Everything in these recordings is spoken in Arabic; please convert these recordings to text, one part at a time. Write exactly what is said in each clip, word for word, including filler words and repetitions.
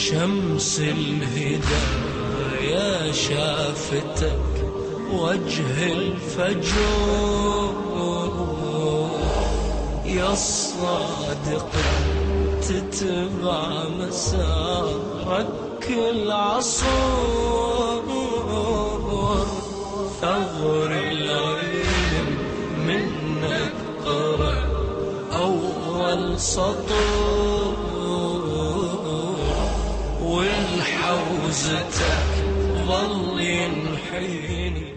شمس الهدايا شافتك وجه الفجر يا الصادق تتبع مسارك العصور ثغر العلم منك قرأ أول سطور والحوزتك ظل ينحيني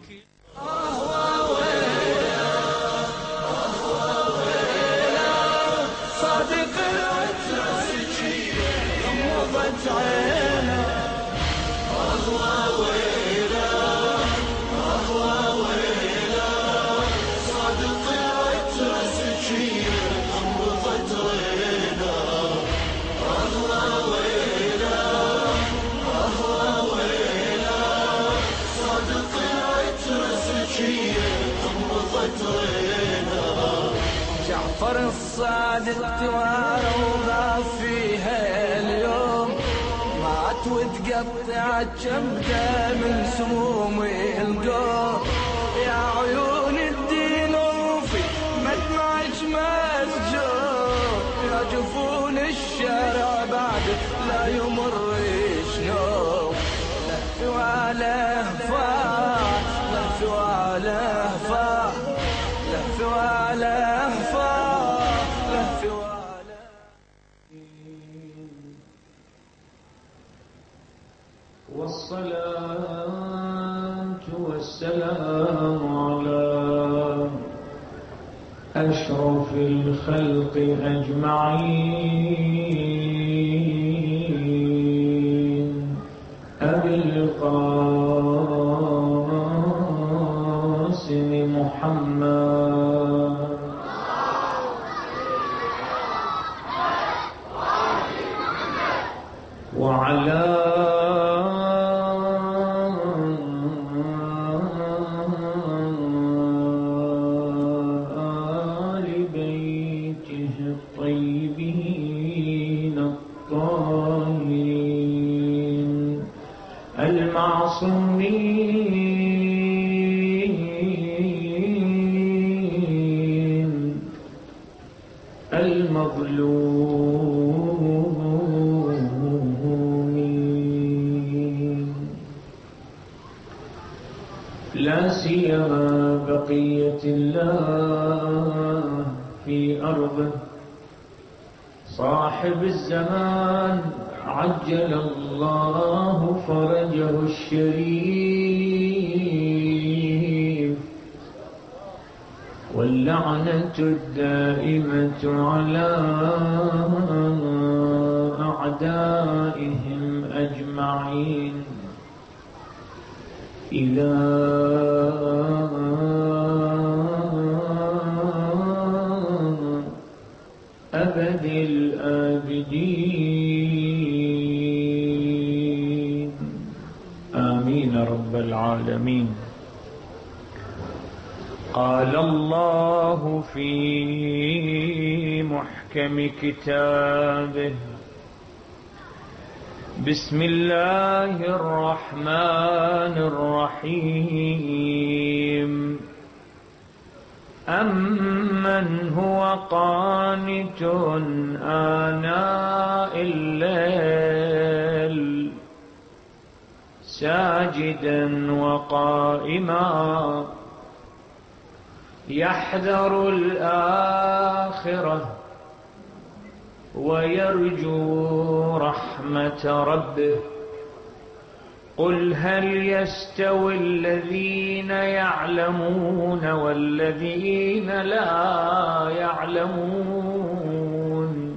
صادق العترسي غمضت عينه أهوى ويله أهوى ويله صادق العترسي غمضت عينه أهوى ويله أهوى ويله صادق العترسي غمضت عينه جعفر الصادق توارى فيها اليوم مات وتقطعت جبده من سموم القوم يا عيون الدين وفي مدمعك مسجون يا جفون الشارع بعد لا يمر شنوم لف وله فاع لف وله فاع لف وله فاع لف وله والصلاة والسلام على أشرف الخلق أجمعين أبي القاسم محمد وعلى آل بيته الطيبين الطاهرين المعصومين المظلومين لا سيما بقية الله في أرضه صاحب الزمان عجل الله فرجه الشريف واللعنة الدائمة على أعدائهم أجمعين إلى أبد الآبدين آمين رب العالمين. قال الله في محكم كتابه بسم الله الرحمن الرحيم أمن هو قانت آناء الليل ساجدا وقائما يحذر الآخرة ويرجو رحمة ربه قل هل يستوي الذين يعلمون والذين لا يعلمون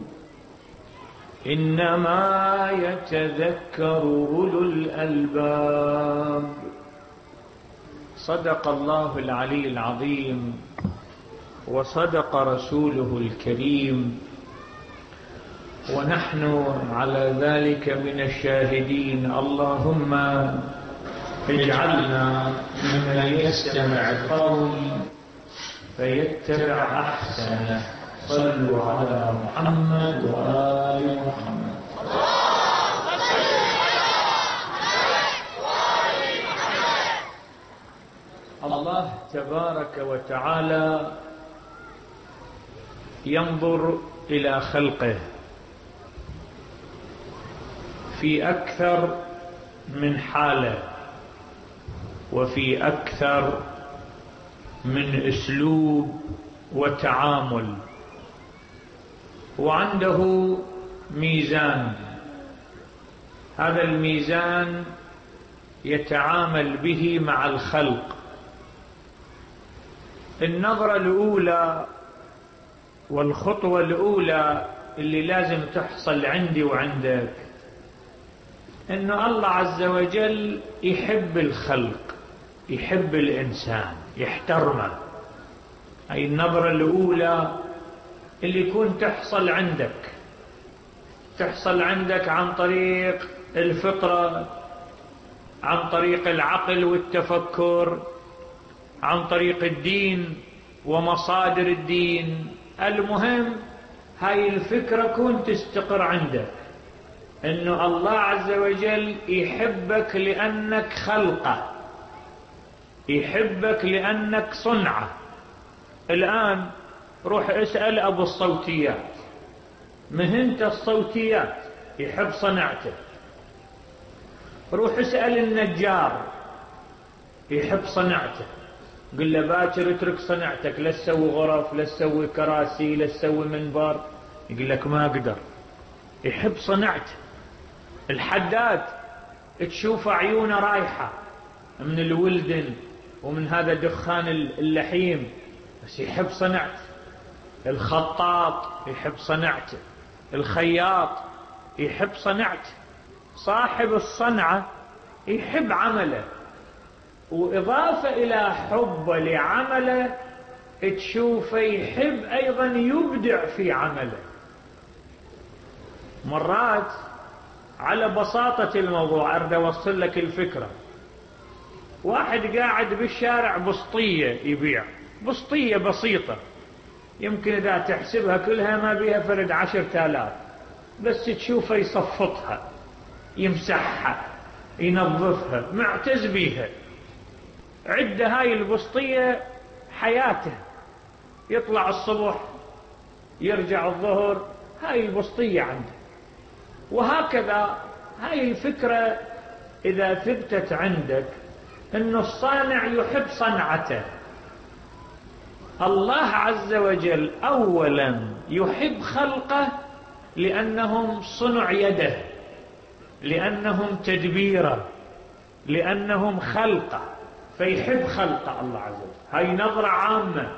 إنما يتذكر أولو الألباب. صدق الله العلي العظيم وصدق رسوله الكريم ونحن على ذلك من الشاهدين. اللهم اجعلنا ممن يستمع القول فيتبع أحسنه. صلوا على محمد وآل محمد. الله تبارك وتعالى ينظر إلى خلقه في أكثر من حالة وفي أكثر من أسلوب وتعامل، وعنده ميزان. هذا الميزان يتعامل به مع الخلق. النظرة الأولى والخطوة الأولى اللي لازم تحصل عندي وعندك إن الله عز وجل يحب الخلق، يحب الإنسان، يحترمه. أي النظرة الأولى اللي يكون تحصل عندك تحصل عندك عن طريق الفطرة، عن طريق العقل والتفكر، عن طريق الدين ومصادر الدين. المهم هاي الفكرة كون تستقر عندك إنه الله عز وجل يحبك لأنك خلقه، يحبك لأنك صنعه. الآن روح اسأل أبو الصوتيات، مهنة الصوتيات، يحب صنعته. روح اسأل النجار، يحب صنعته. قل له باكر اترك صنعتك، لا تسوي غرف، لا تسوي كراسي، لا تسوي منبر. يقول لك ما أقدر، يحب صنعته. الحداد تشوف عيونه رايحة من الولدن ومن هذا دخان اللحيم، بس يحب صنعته. الخطاط يحب صنعته، الخياط يحب صنعته. صاحب الصنعة يحب عمله، وإضافة إلى حبه لعمله تشوفه يحب أيضا يبدع في عمله. مرات على بساطة الموضوع أريد أوصل لك الفكرة. واحد قاعد بالشارع بسطية يبيع، بسطية بسيطة، يمكن إذا تحسبها كلها ما بيها فرد عشر تالاف، بس تشوفه يصفطها، يمسحها، ينظفها، معتز بيها. عدة هاي البسطية حياته، يطلع الصبح يرجع الظهر، هاي البسطية عنده. وهكذا هاي الفكرة إذا ثبتت عندك أن الصانع يحب صنعته. الله عز وجل أولا يحب خلقه لأنهم صنع يده، لأنهم تدبيره، لأنهم خلقه، فيحب خلقه الله عز وجل. هاي نظرة عامة،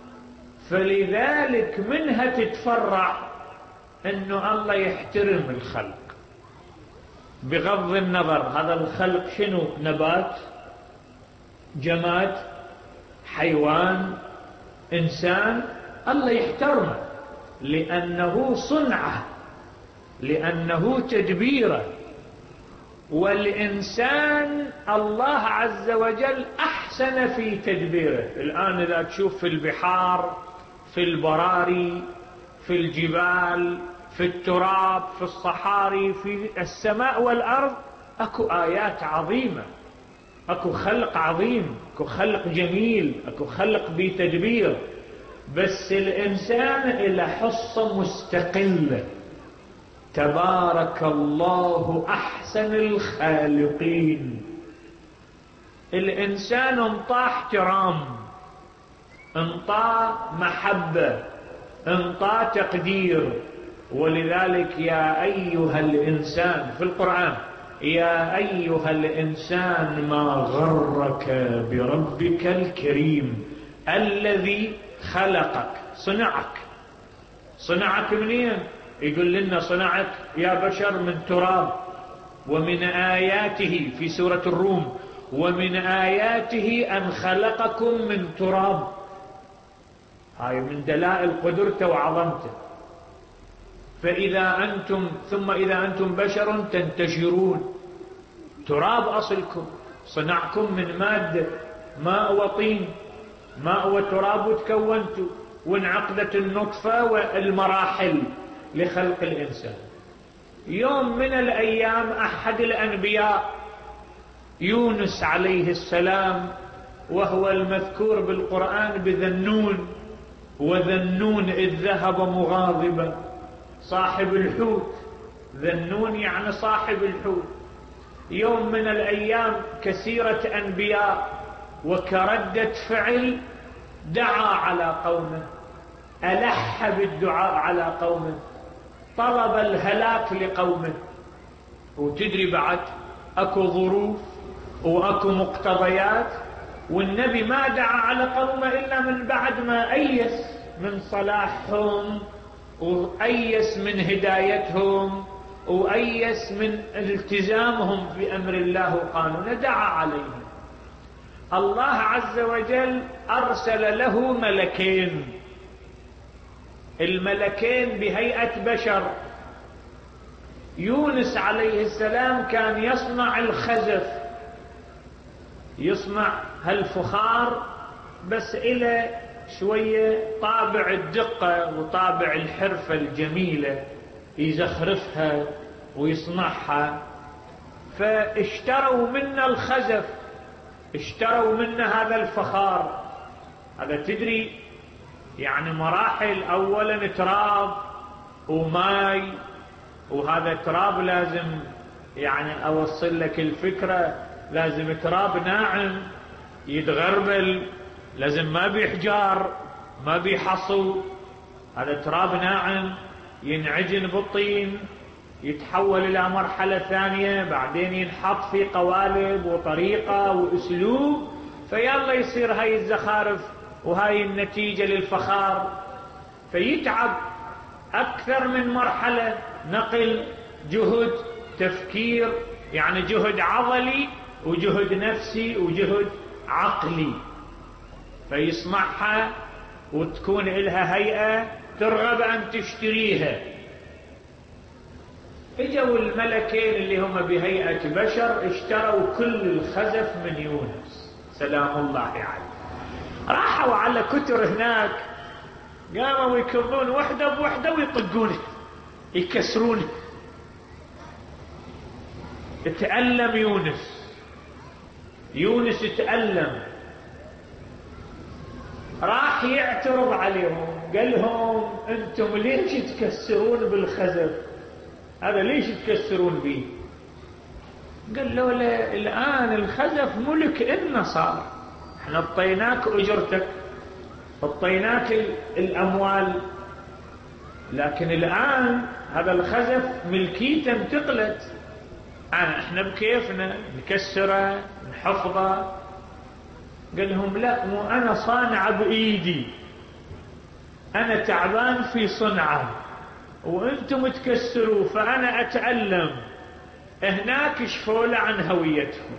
فلذلك منها تتفرع أنه الله يحترم الخلق بغض النظر هذا الخلق شنو، نبات، جماد، حيوان، إنسان، الله يحترمه لأنه صنعه، لأنه تدبيره. والإنسان الله عز وجل أحسن في تدبيره. الآن إذا تشوف في البحار، في البراري، في الجبال، في التراب، في الصحاري، في السماء والأرض، أكو آيات عظيمة، أكو خلق عظيم، أكو خلق جميل، أكو خلق بتدبير. بس الإنسان إلى حصة مستقلة. تبارك الله أحسن الخالقين. الإنسان انطاه احترام، انطاه محبة، انطاه تقدير. ولذلك يا أيها الإنسان في القرآن، يا أيها الإنسان ما غرك بربك الكريم الذي خلقك. صنعك، صنعك منين؟ يقول لنا صنعك يا بشر من تراب. ومن آياته في سورة الروم، ومن آياته أن خلقكم من تراب. هاي من دلائل قدرته وعظمته. فإذا أنتم ثم إذا أنتم بشر تنتشرون. تراب أصلكم، صنعكم من مادة ماء وطين، ماء وتراب، وتكونتوا وانعقدت النطفة والمراحل لخلق الإنسان. يوم من الأيام أحد الأنبياء يونس عليه السلام وهو المذكور بالقرآن بذنون، وذنون إذ ذهب مغاضبا، صاحب الحوت. ذنون يعني صاحب الحوت. يوم من الأيام كثيرة أنبياء وكردة فعل دعا على قومه، ألح بالدعاء على قومه، طلب الهلاك لقومه. وتدري بعد أكو ظروف وأكو مقتضيات، والنبي ما دعا على قومه إلا من بعد ما أيس من صلاحهم وأيس من هدايتهم وأيس من التزامهم بأمر الله وقانونه، دعا عليهم. الله عز وجل أرسل له ملكين، الملكين بهيئة بشر. يونس عليه السلام كان يصنع الخزف، يصنع هالفخار، بس إلى شوية طابع الدقة وطابع الحرفة الجميلة، يزخرفها ويصنعها. فاشتروا منا الخزف، اشتروا منا هذا الفخار. هذا تدري يعني مراحل، أولا تراب وماي، وهذا تراب لازم يعني أوصل لك الفكرة، لازم تراب ناعم يتغربل، لازم ما بيحجار ما بيحصو، هذا تراب ناعم ينعجن بالطين، يتحول إلى مرحلة ثانية، بعدين ينحط في قوالب وطريقة وأسلوب، فيلا يصير هاي الزخارف وهاي النتيجة للفخار. فيتعب أكثر من مرحلة، نقل، جهد، تفكير، يعني جهد عضلي وجهد نفسي وجهد عقلي. فيصنعها وتكون لها هيئة ترغب أن تشتريها. اجوا الملكين اللي هم بهيئة بشر، اشتروا كل الخزف من يونس سلام الله عليه. راحوا على كتر هناك، قاموا يكبون وحدة بوحدة ويطقونه يكسرونه. تألم يونس، يونس تألم، راح يعترض عليهم، قال لهم انتم ليش تكسرون بالخزف هذا؟ ليش تكسرون به؟ قال له لا، الآن الخزف ملك إلنا صار، احنا اعطيناك أجرتك، اعطيناك الأموال، لكن الآن هذا الخزف ملكيته انتقلت، احنا بكيفنا نكسره نحفظه. قال لهم لا، مو أنا صانع بإيدي، أنا تعبان في صنعه وأنتم تكسروا، فأنا أتألم. هناك كشفوا له عن هويتهم،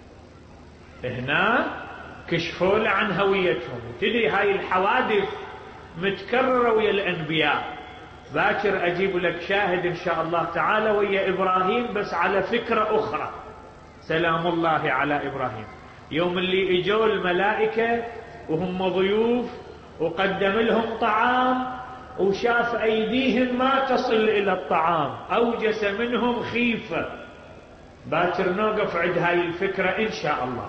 هناك كشفوا له عن هويتهم. تدري هاي الحوادث متكررة ويا الأنبياء. باكر أجيب لك شاهد إن شاء الله تعالى ويا إبراهيم، بس على فكرة أخرى سلام الله على إبراهيم. يوم اللي اجوا الملائكة وهم ضيوف وقدم لهم طعام وشاف أيديهم ما تصل إلى الطعام، أوجس منهم خيفة. باكر نوقف عند هاي الفكرة إن شاء الله.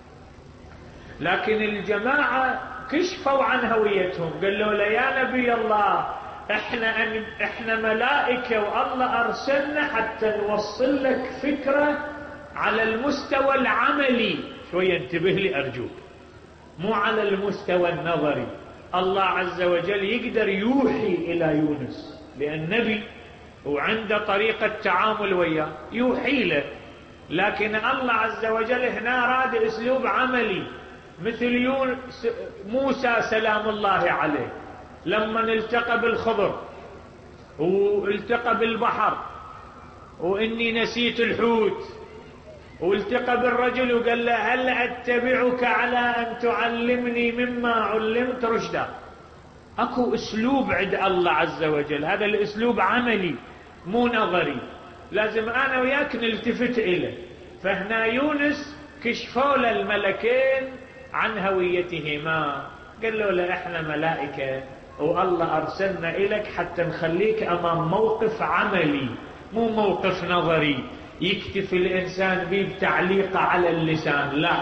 لكن الجماعة كشفوا عن هويتهم، قالوا له يا نبي الله، احنا أن احنا ملائكة والله أرسلنا حتى نوصل لك فكرة على المستوى العملي. شوية انتبه لي أرجوك، مو على المستوى النظري. الله عز وجل يقدر يوحي إلى يونس لأن نبي وعنده طريقة تعامل وياه، يوحي له. لكن الله عز وجل هنا راد أسلوب عملي، مثل يونس موسى سلام الله عليه لما التقى بالخضر والتقى بالبحر وإني نسيت الحوت، والتقى بالرجل وقال له هل أتبعك على أن تعلمني مما علمت رشدا. أكو أسلوب عند الله عز وجل، هذا الأسلوب عملي مو نظري، لازم أنا وياك نلتفت إليه. فهنا يونس كشفوا للملكين عن هويتهما، قالوا له احنا ملائكة والله أرسلنا إليك حتى نخليك أمام موقف عملي مو موقف نظري يكتفي الإنسان به بتعليق على اللسان، لا،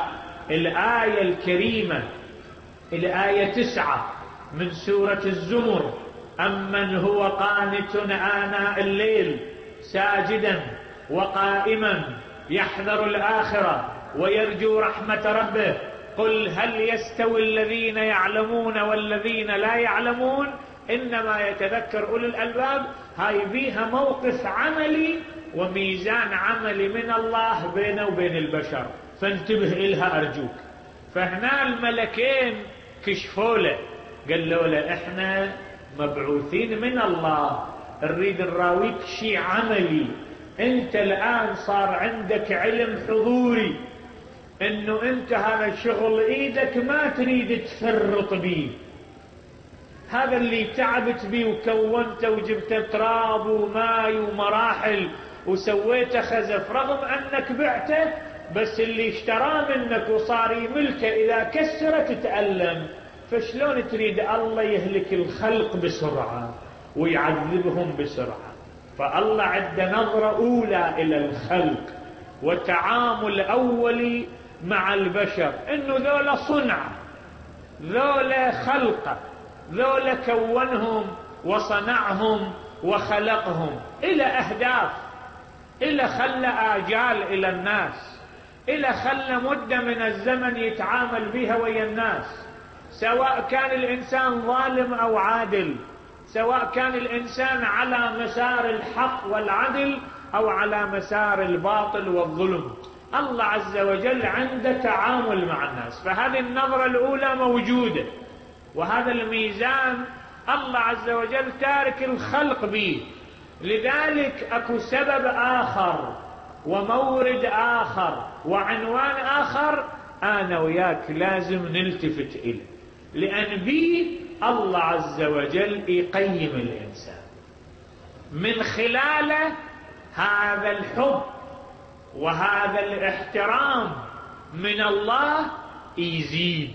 الآية الكريمة الآية تسعة من سورة الزمر: أمن هو قانت آناء الليل ساجدا وقائما يحذر الآخرة ويرجو رحمة ربه قل هل يستوي الذين يعلمون والذين لا يعلمون إنما يتذكر أولو الألباب. هاي بيها موقف عملي وميزان عملي من الله بينه وبين البشر، فانتبه إلها أرجوك. فهنا الملكين كشفوا له، قالوا له احنا مبعوثين من الله، نريد نراويك شيء عملي. انت الآن صار عندك علم حضوري انه انت هذا شغل ايدك ما تريد تفرط بيه، هذا اللي تعبت بيه وكونته وجبت تراب وماي ومراحل وسويته خزف، رغم انك بعته، بس اللي اشتراه منك وصار يملكه اذا كسره تتألم. فشلون تريد الله يهلك الخلق بسرعة ويعذبهم بسرعة؟ فالله عنده نظرة أولى إلى الخلق وتعامل أولي مع البشر، إنه ذولا صنع، ذولا خلقه، ذولا كونهم وصنعهم وخلقهم إلى أهداف، إلى خلى آجال إلى الناس، إلى خلى مدة من الزمن يتعامل بها ويا الناس، سواء كان الإنسان ظالم أو عادل، سواء كان الإنسان على مسار الحق والعدل أو على مسار الباطل والظلم. الله عز وجل عنده تعامل مع الناس، فهذه النظرة الأولى موجودة، وهذا الميزان الله عز وجل تارك الخلق به. لذلك أكو سبب آخر ومورد آخر وعنوان آخر أنا وياك لازم نلتفت إليه، لأن به الله عز وجل يقيم الإنسان من خلاله هذا الحب وهذا الاحترام من الله يزيد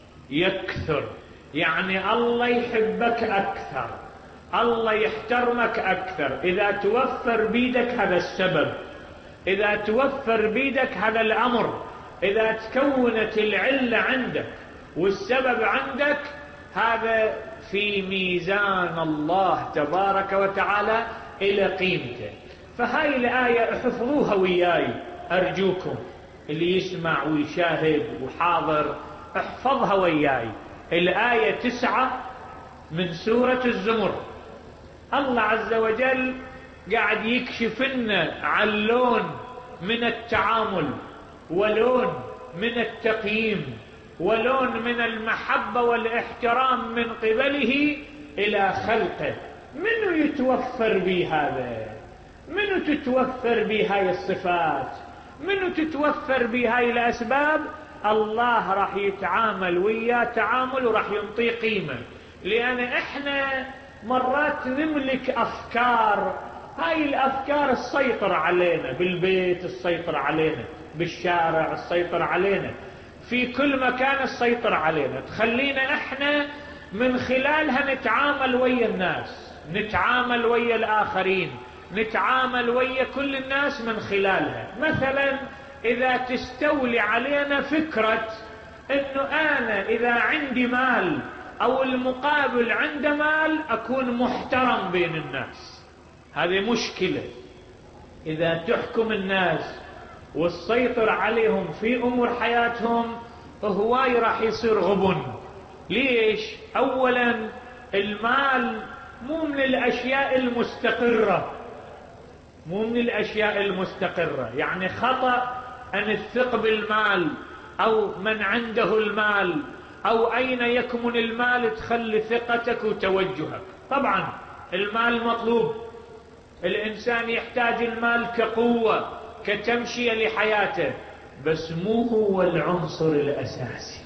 يكثر. يعني الله يحبك أكثر، الله يحترمك أكثر إذا توفر بيدك هذا السبب، إذا توفر بيدك هذا الأمر، إذا تكونت العلة عندك والسبب عندك، هذا في ميزان الله تبارك وتعالى إلى قيمته. فهاي الآية احفظوها وياي أرجوكم، اللي يسمع ويشاهد وحاضر احفظها وياي. الآية تسعة من سورة الزمر، الله عز وجل قاعد يكشف لنا عن لون من التعامل ولون من التقييم ولون من المحبة والاحترام من قبله إلى خلقه. منو يتوفر به هذا؟ منو تتوفر به هاي الصفات؟ منو تتوفر به هاي الأسباب؟ الله راح يتعامل وياه تعامل وراح ينطيه قيمة. لأن احنا مرات نملك أفكار، هاي الأفكار السيطرة علينا بالبيت، السيطرة علينا بالشارع، السيطرة علينا في كل مكان، السيطرة علينا تخلينا احنا من خلالها نتعامل ويا الناس، نتعامل ويا الآخرين، نتعامل ويا كل الناس من خلالها. مثلا إذا تستولي علينا فكرة إنه أنا إذا عندي مال أو المقابل عنده مال أكون محترم بين الناس، هذه مشكلة. إذا تحكم الناس والسيطر عليهم في أمور حياتهم، هواي راح يصير غبن. ليش؟ أولا المال مو من الأشياء المستقرة، مو من الأشياء المستقرة. يعني خطأ أن تثق بالمال أو من عنده المال أو أين يكمن المال تخلي ثقتك وتوجهك. طبعا المال مطلوب، الإنسان يحتاج المال كقوة كتمشية لحياته، بس مو هو العنصر الأساسي،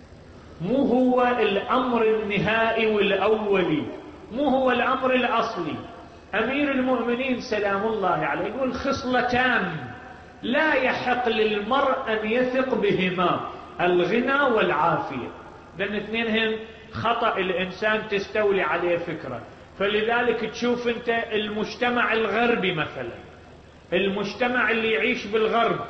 مو هو الأمر النهائي والأولي، مو هو الأمر الأصلي. أمير المؤمنين سلام الله عليه يقول خصلتان لا يحق للمرء أن يثق بهما، الغنى والعافية. لأن اثنينهم خطأ الإنسان تستولي عليه فكرة. فلذلك تشوف أنت المجتمع الغربي مثلا، المجتمع اللي يعيش بالغرب،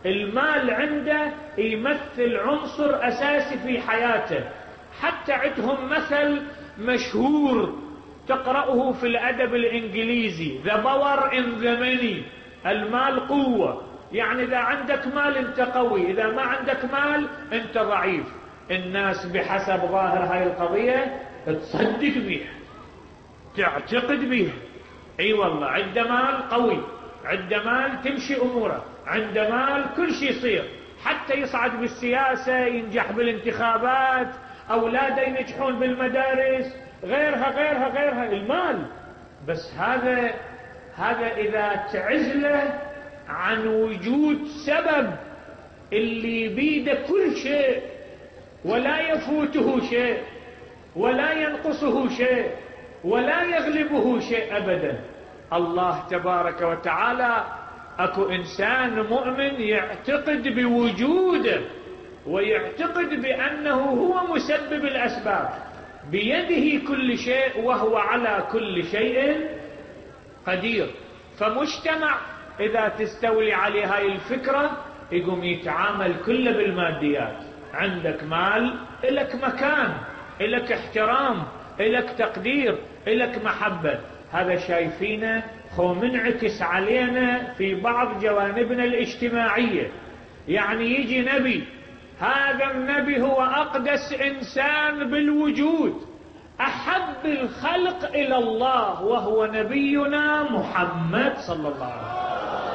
المال عنده يمثل عنصر أساسي في حياته. حتى عندهم مثل مشهور تقرأه في الأدب الإنجليزي: The power in the money. المال قوة، يعني إذا عندك مال أنت قوي، إذا ما عندك مال أنت ضعيف. الناس بحسب ظاهر هاي القضية تصدق بيها، تعتقد بيها. اي والله عنده مال قوي، عنده مال تمشي اموره، عنده مال كل شيء يصير، حتى يصعد بالسياسة، ينجح بالانتخابات، اولاده ينجحون بالمدارس، غيرها غيرها غيرها. المال بس هذا هذا اذا تعزله عن وجود سبب اللي بيده كل شيء ولا يفوته شيء ولا ينقصه شيء ولا يغلبه شيء أبدا. الله تبارك وتعالى أكو إنسان مؤمن يعتقد بوجوده ويعتقد بأنه هو مسبب الأسباب، بيده كل شيء وهو على كل شيء قدير. فمجتمع إذا تستولي عليه هاي الفكرة يقوم يتعامل كله بالماديات. عندك مال إلك مكان، إلك احترام، إلك تقدير، إلك محبة. هذا شايفينه هو منعكس علينا في بعض جوانبنا الاجتماعية. يعني يجي نبي، هذا النبي هو أقدس إنسان بالوجود، أحب الخلق إلى الله، وهو نبينا محمد صلى الله عليه وسلم.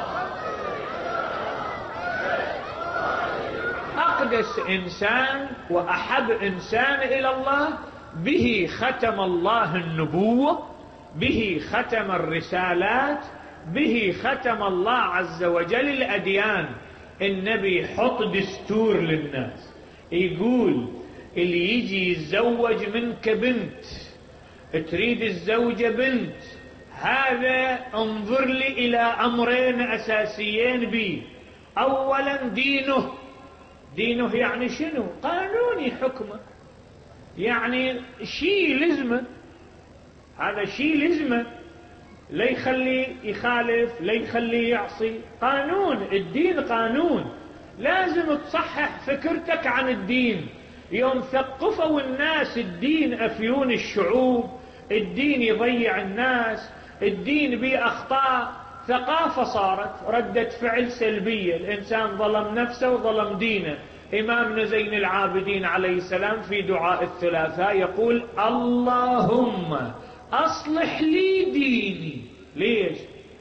أقدس إنسان وأحب إنسان إلى الله، به ختم الله النبوة، به ختم الرسالات، به ختم الله عز وجل الأديان. النبي يحط دستور للناس، يقول اللي يجي يتزوج منك بنت، تريد الزوجة بنت، هذا انظر لي إلى أمرين أساسيين بي. أولا دينه. دينه يعني شنو؟ قانوني حكمه، يعني شيء لزمه، هذا شيء لزمه، لا يخلي يخالف، لا يخلي يعصي. قانون، الدين قانون، لازم تصحح فكرتك عن الدين. يوم ثقفوا الناس الدين أفيون الشعوب، الدين يضيع الناس، الدين بيه أخطاء، ثقافة صارت ردة فعل سلبية، الإنسان ظلم نفسه وظلم دينه. إمامنا زين العابدين عليه السلام في دعاء الثلاثاء يقول: اللهم أصلح لي ديني. ليش؟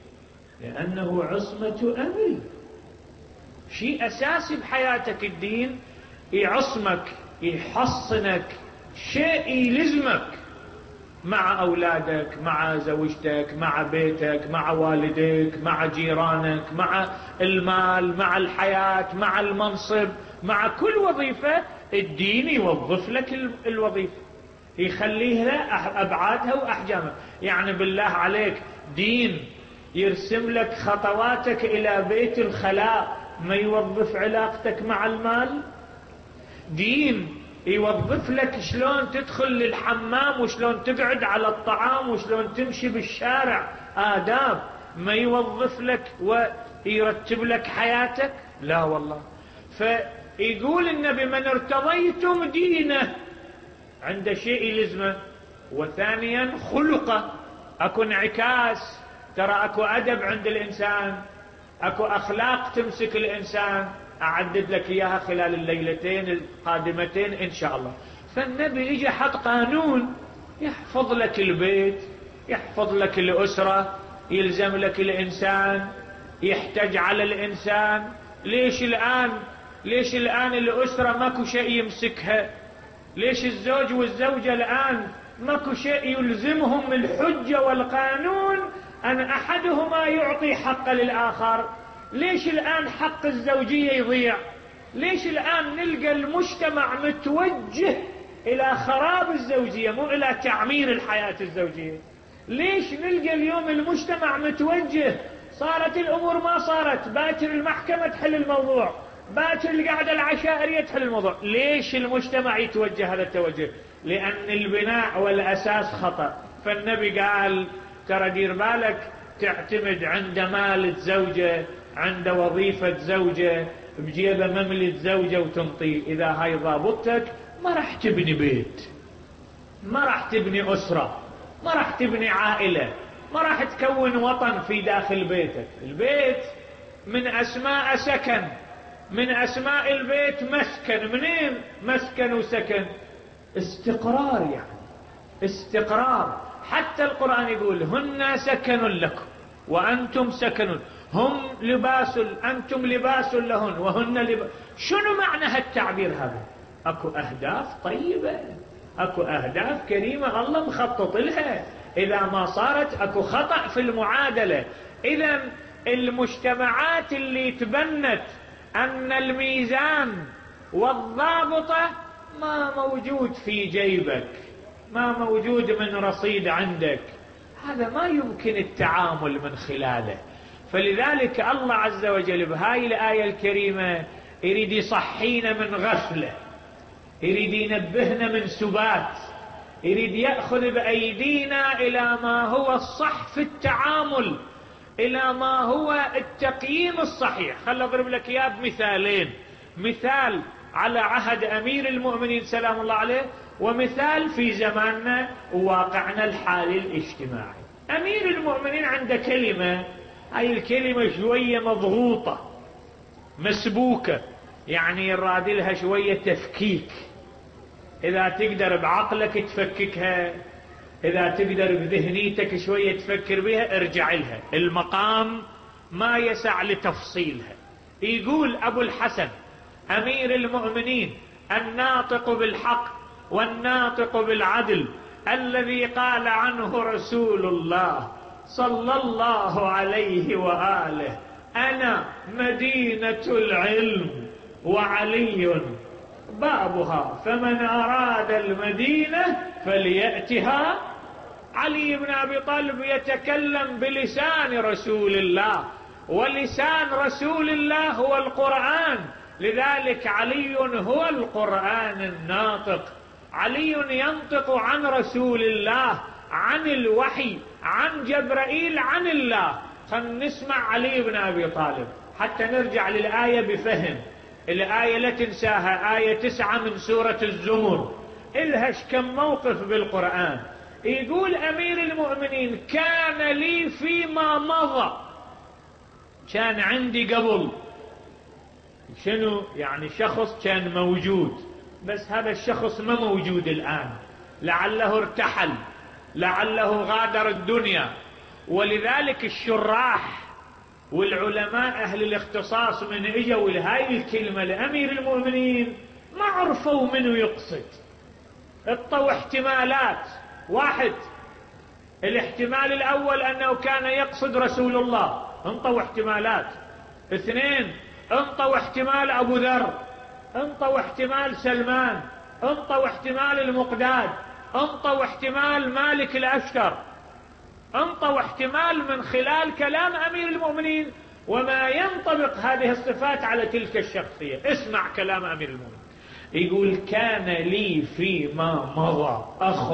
لأنه عصمة أمري، شيء أساسي بحياتك الدين، يعصمك، يحصنك، شيء يلزمك مع أولادك، مع زوجتك، مع بيتك، مع والديك، مع جيرانك، مع المال، مع الحياة، مع المنصب، مع كل وظيفة. الدين يوظف لك الوظيفة، يخليها أبعادها وأحجامها. يعني بالله عليك دين يرسم لك خطواتك إلى بيت الخلاء، ما يوظف علاقتك مع المال؟ دين يوظف لك شلون تدخل للحمام، وشلون تقعد على الطعام، وشلون تمشي بالشارع، آداب، ما يوظف لك ويرتب لك حياتك؟ لا والله. فيقول النبي: من ارتضيتم دينه، عنده شيء يلزمه. وثانيا خلقه، اكو انعكاس، ترى اكو ادب عند الانسان، اكو اخلاق تمسك الانسان. اعدد لك اياها خلال الليلتين القادمتين ان شاء الله. فالنبي يجي حط قانون يحفظ لك البيت، يحفظ لك الاسره، يلزم لك الانسان، يحتج على الانسان. ليش الان ليش الان الاسره ماكو شيء يمسكها؟ ليش الزوج والزوجه الان ماكو شيء يلزمهم الحجه والقانون ان احدهما يعطي حق للاخر؟ ليش الآن حق الزوجية يضيع؟ ليش الآن نلقى المجتمع متوجه إلى خراب الزوجية مو إلى تعمير الحياة الزوجية؟ ليش نلقى اليوم المجتمع متوجه؟ صارت الأمور ما صارت، باكر المحكمة تحل الموضوع، باكر القعدة العشائرية تحل الموضوع. ليش المجتمع يتوجه هذا التوجه؟ لأن البناء والأساس خطأ. فالنبي قال: ترى دير بالك، تعتمد عند مال زوجة، عند وظيفة زوجة، بجيبه مملة زوجة وتنطيه، إذا هاي ضابطتك ما راح تبني بيت، ما راح تبني أسرة، ما راح تبني عائلة، ما راح تكون وطن في داخل بيتك. البيت من أسماء سكن، من أسماء البيت مسكن. منين مسكن وسكن؟ استقرار، يعني استقرار. حتى القرآن يقول هن سكن لكم وأنتم سكن، هم لباس أنتم لباس لهن وهن لباس. شنو معنى هالتعبير هذا؟ أكو أهداف طيبة، أكو أهداف كريمة الله مخطط لها، إذا ما صارت أكو خطأ في المعادلة. إذا المجتمعات اللي تبنت أن الميزان والضابطة ما موجود في جيبك، ما موجود من رصيد عندك، هذا ما يمكن التعامل من خلاله. فلذلك الله عز وجل بهاي الآية الكريمة يريد يصحينا من غفلة، يريد ينبهنا من سبات، يريد يأخذ بأيدينا إلى ما هو الصح في التعامل، إلى ما هو التقييم الصحيح. خل أضرب لك إياه بمثالين، مثال على عهد أمير المؤمنين سلام الله عليه، ومثال في زماننا وواقعنا الحالي الاجتماعي. أمير المؤمنين عنده كلمة، هاي الكلمة شوية مضغوطة مسبوكة، يعني يراد لها شوية تفكيك. إذا تقدر بعقلك تفككها، إذا تقدر بذهنيتك شوية تفكر بها، ارجع لها، المقام ما يسع لتفصيلها. يقول أبو الحسن أمير المؤمنين الناطق بالحق والناطق بالعدل، الذي قال عنه رسول الله صلى الله عليه وآله: أنا مدينة العلم وعلي بابها، فمن أراد المدينة فليأتها. علي بن أبي طالب يتكلم بلسان رسول الله، ولسان رسول الله هو القرآن، لذلك علي هو القرآن الناطق. علي ينطق عن رسول الله، عن الوحي، عن جبرائيل، عن الله. خلينا نسمع علي بن أبي طالب حتى نرجع للآية بفهم. الآية لا تنساها، آية تسعة من سورة الزمر، إلهش كم موقف بالقرآن. يقول أمير المؤمنين: كان لي فيما مضى، كان عندي قبل. شنو يعني؟ شخص كان موجود، بس هذا الشخص ما موجود الآن، لعله ارتحل، لعله غادر الدنيا. ولذلك الشراح والعلماء أهل الاختصاص من اجوا لهاي الكلمة لأمير المؤمنين ما عرفوا منه يقصد، اطوا احتمالات. واحد، الاحتمال الأول أنه كان يقصد رسول الله، انطوا احتمالات. اثنين، انطوا احتمال أبو ذر، انطوا احتمال سلمان، انطوا احتمال المقداد، انطوا احتمال مالك الأشتر، انطوا احتمال من خلال كلام أمير المؤمنين وما ينطبق هذه الصفات على تلك الشخصية. اسمع كلام أمير المؤمنين، يقول: كان لي فيما مضى أخ.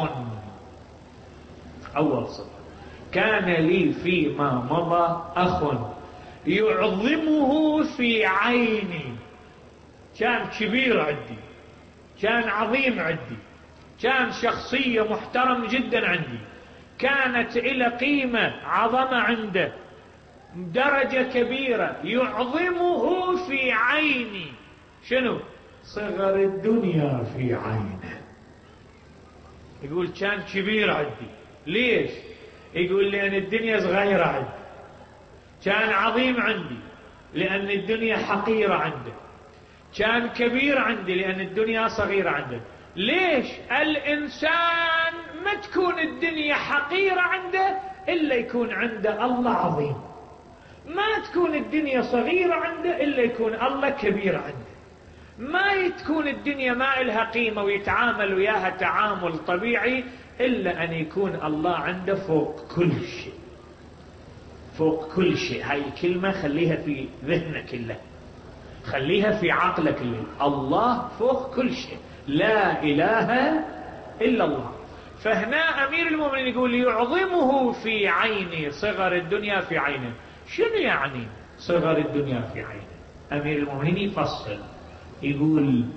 أول صفة: كان لي فيما مضى أخ يعظمه في عيني. كان كبير عندي، كان عظيم عندي، كان شخصية محترم جدا عندي، كانت إلى قيمة عظمة عنده، درجة كبيرة، يعظمه في عيني. شنو؟ صغر الدنيا في عينه. يقول كان كبير عندي. ليش؟ يقول لأن الدنيا صغيرة عندي. كان عظيم عندي لأن الدنيا حقيرة عنده. كان كبير عندي لأن الدنيا صغيرة عنده. ليش؟ الإنسان ما تكون الدنيا حقيرة عنده إلا يكون عنده الله عظيم، ما تكون الدنيا صغيرة عنده إلا يكون الله كبير عنده. ما تكون الدنيا ما إلها قيمة ويتعامل وياها تعامل طبيعي إلا أن يكون الله عنده فوق كل شيء. فوق كل شيء، هاي الكلمة خليها في ذهنك الله، خليها في عقلك الله. الله فوق كل شيء، لا إله إلا الله. فهنا أمير المؤمنين يقول: يعظمه في عيني، صغر الدنيا في عينه. شنو يعني صغر الدنيا في عينه؟ أمير المؤمنين يفصل يقول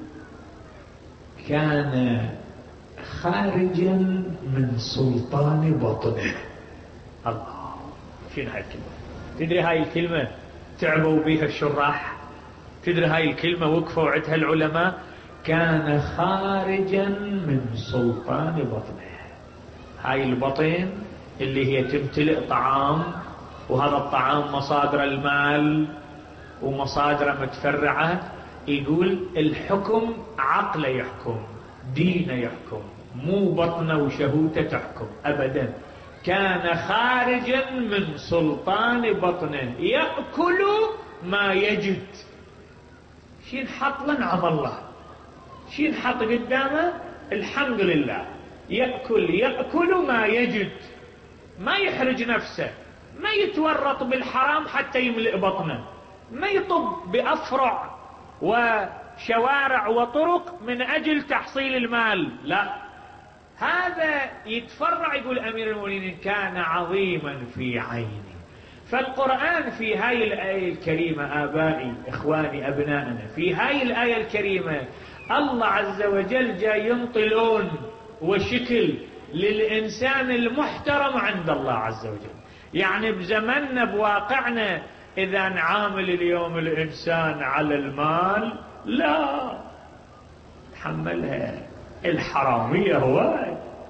كان خارجا من سلطان بطنه. الله، شنو هاي الكلمة؟ تدري هاي الكلمة تعبوا بها الشراح؟ تدري هاي الكلمة وقفوا عندها العلماء؟ كان خارجا من سلطان بطنه. هاي البطن اللي هي تمتلئ طعام، وهذا الطعام مصادر المال ومصادره متفرعة. يقول الحكم عقله يحكم، دينه يحكم، مو بطنه وشهوته تحكم أبدا. كان خارجا من سلطان بطنه يأكل ما يجد. شين حط لنعم الله، شين حط قدامه الحمد لله. يأكل يأكل ما يجد، ما يحرج نفسه، ما يتورط بالحرام حتى يملئ بطنه، ما يطب بأفرع وشوارع وطرق من أجل تحصيل المال، لا، هذا يتفرع. يقول أمير المؤمنين كان عظيما في عيني. فالقرآن في هاي الآية الكريمة آبائي إخواني أبنائنا، في هاي الآية الكريمة الله عز وجل جاي ينطلون وشكل للإنسان المحترم عند الله عز وجل. يعني بزمننا بواقعنا إذا نعامل اليوم الإنسان على المال، لا، تحملها الحرامية. هو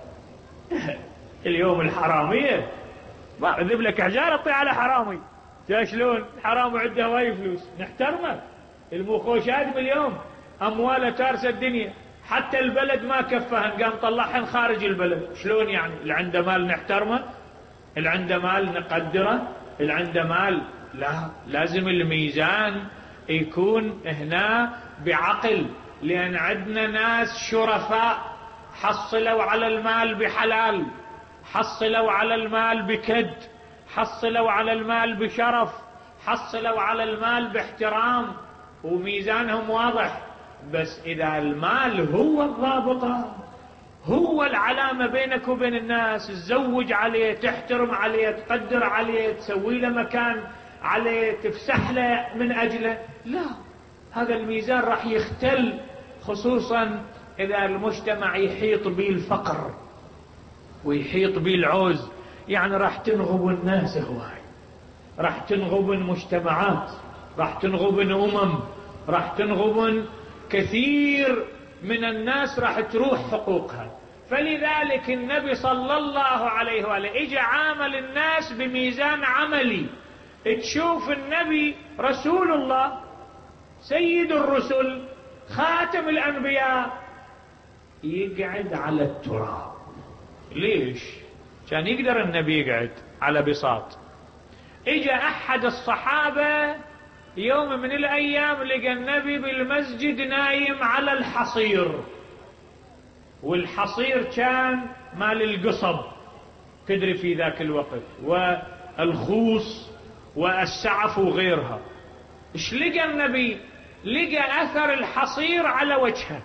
اليوم الحرامية ما أذب لك عجالة طي على حرامي. شلون حرامي عنده هواي فلوس نحترمه. المخوشات باليوم أمواله تارسة الدنيا، حتى البلد ما كفهن قام طلعهن خارج البلد. شلون يعني؟ اللي عنده مال نحترمه، اللي عنده مال نقدره، اللي عنده مال لا، لازم الميزان يكون هنا بعقل. لأن عندنا ناس شرفاء حصلوا على المال بحلال، حصلوا على المال بكد، حصلوا على المال بشرف، حصلوا على المال باحترام، وميزانهم واضح. بس إذا المال هو الضابطة، هو العلامة بينك وبين الناس، تزوج عليه، تحترم عليه، تقدر عليه، تسوي له مكان عليه، تفسح له من أجله، لا، هذا الميزان راح يختل. خصوصا إذا المجتمع يحيط به الفقر ويحيط به العوز، يعني راح تنغب الناس هواي، راح تنغب المجتمعات، راح تنغب الأمم، راح تنغب كثير من الناس، راح تروح حقوقها. فلذلك النبي صلى الله عليه وآله اجى عامل الناس بميزان عملي. تشوف النبي رسول الله سيد الرسل خاتم الأنبياء يقعد على التراب. ليش؟ كان يقدر النبي يقعد على بساط. اجى أحد الصحابة يوم من الأيام لقى النبي بالمسجد نايم على الحصير، والحصير كان مال القصب، تدري في ذاك الوقت، والخوص والسعف وغيرها. ايش لقى النبي؟ لقى أثر الحصير على وجهه.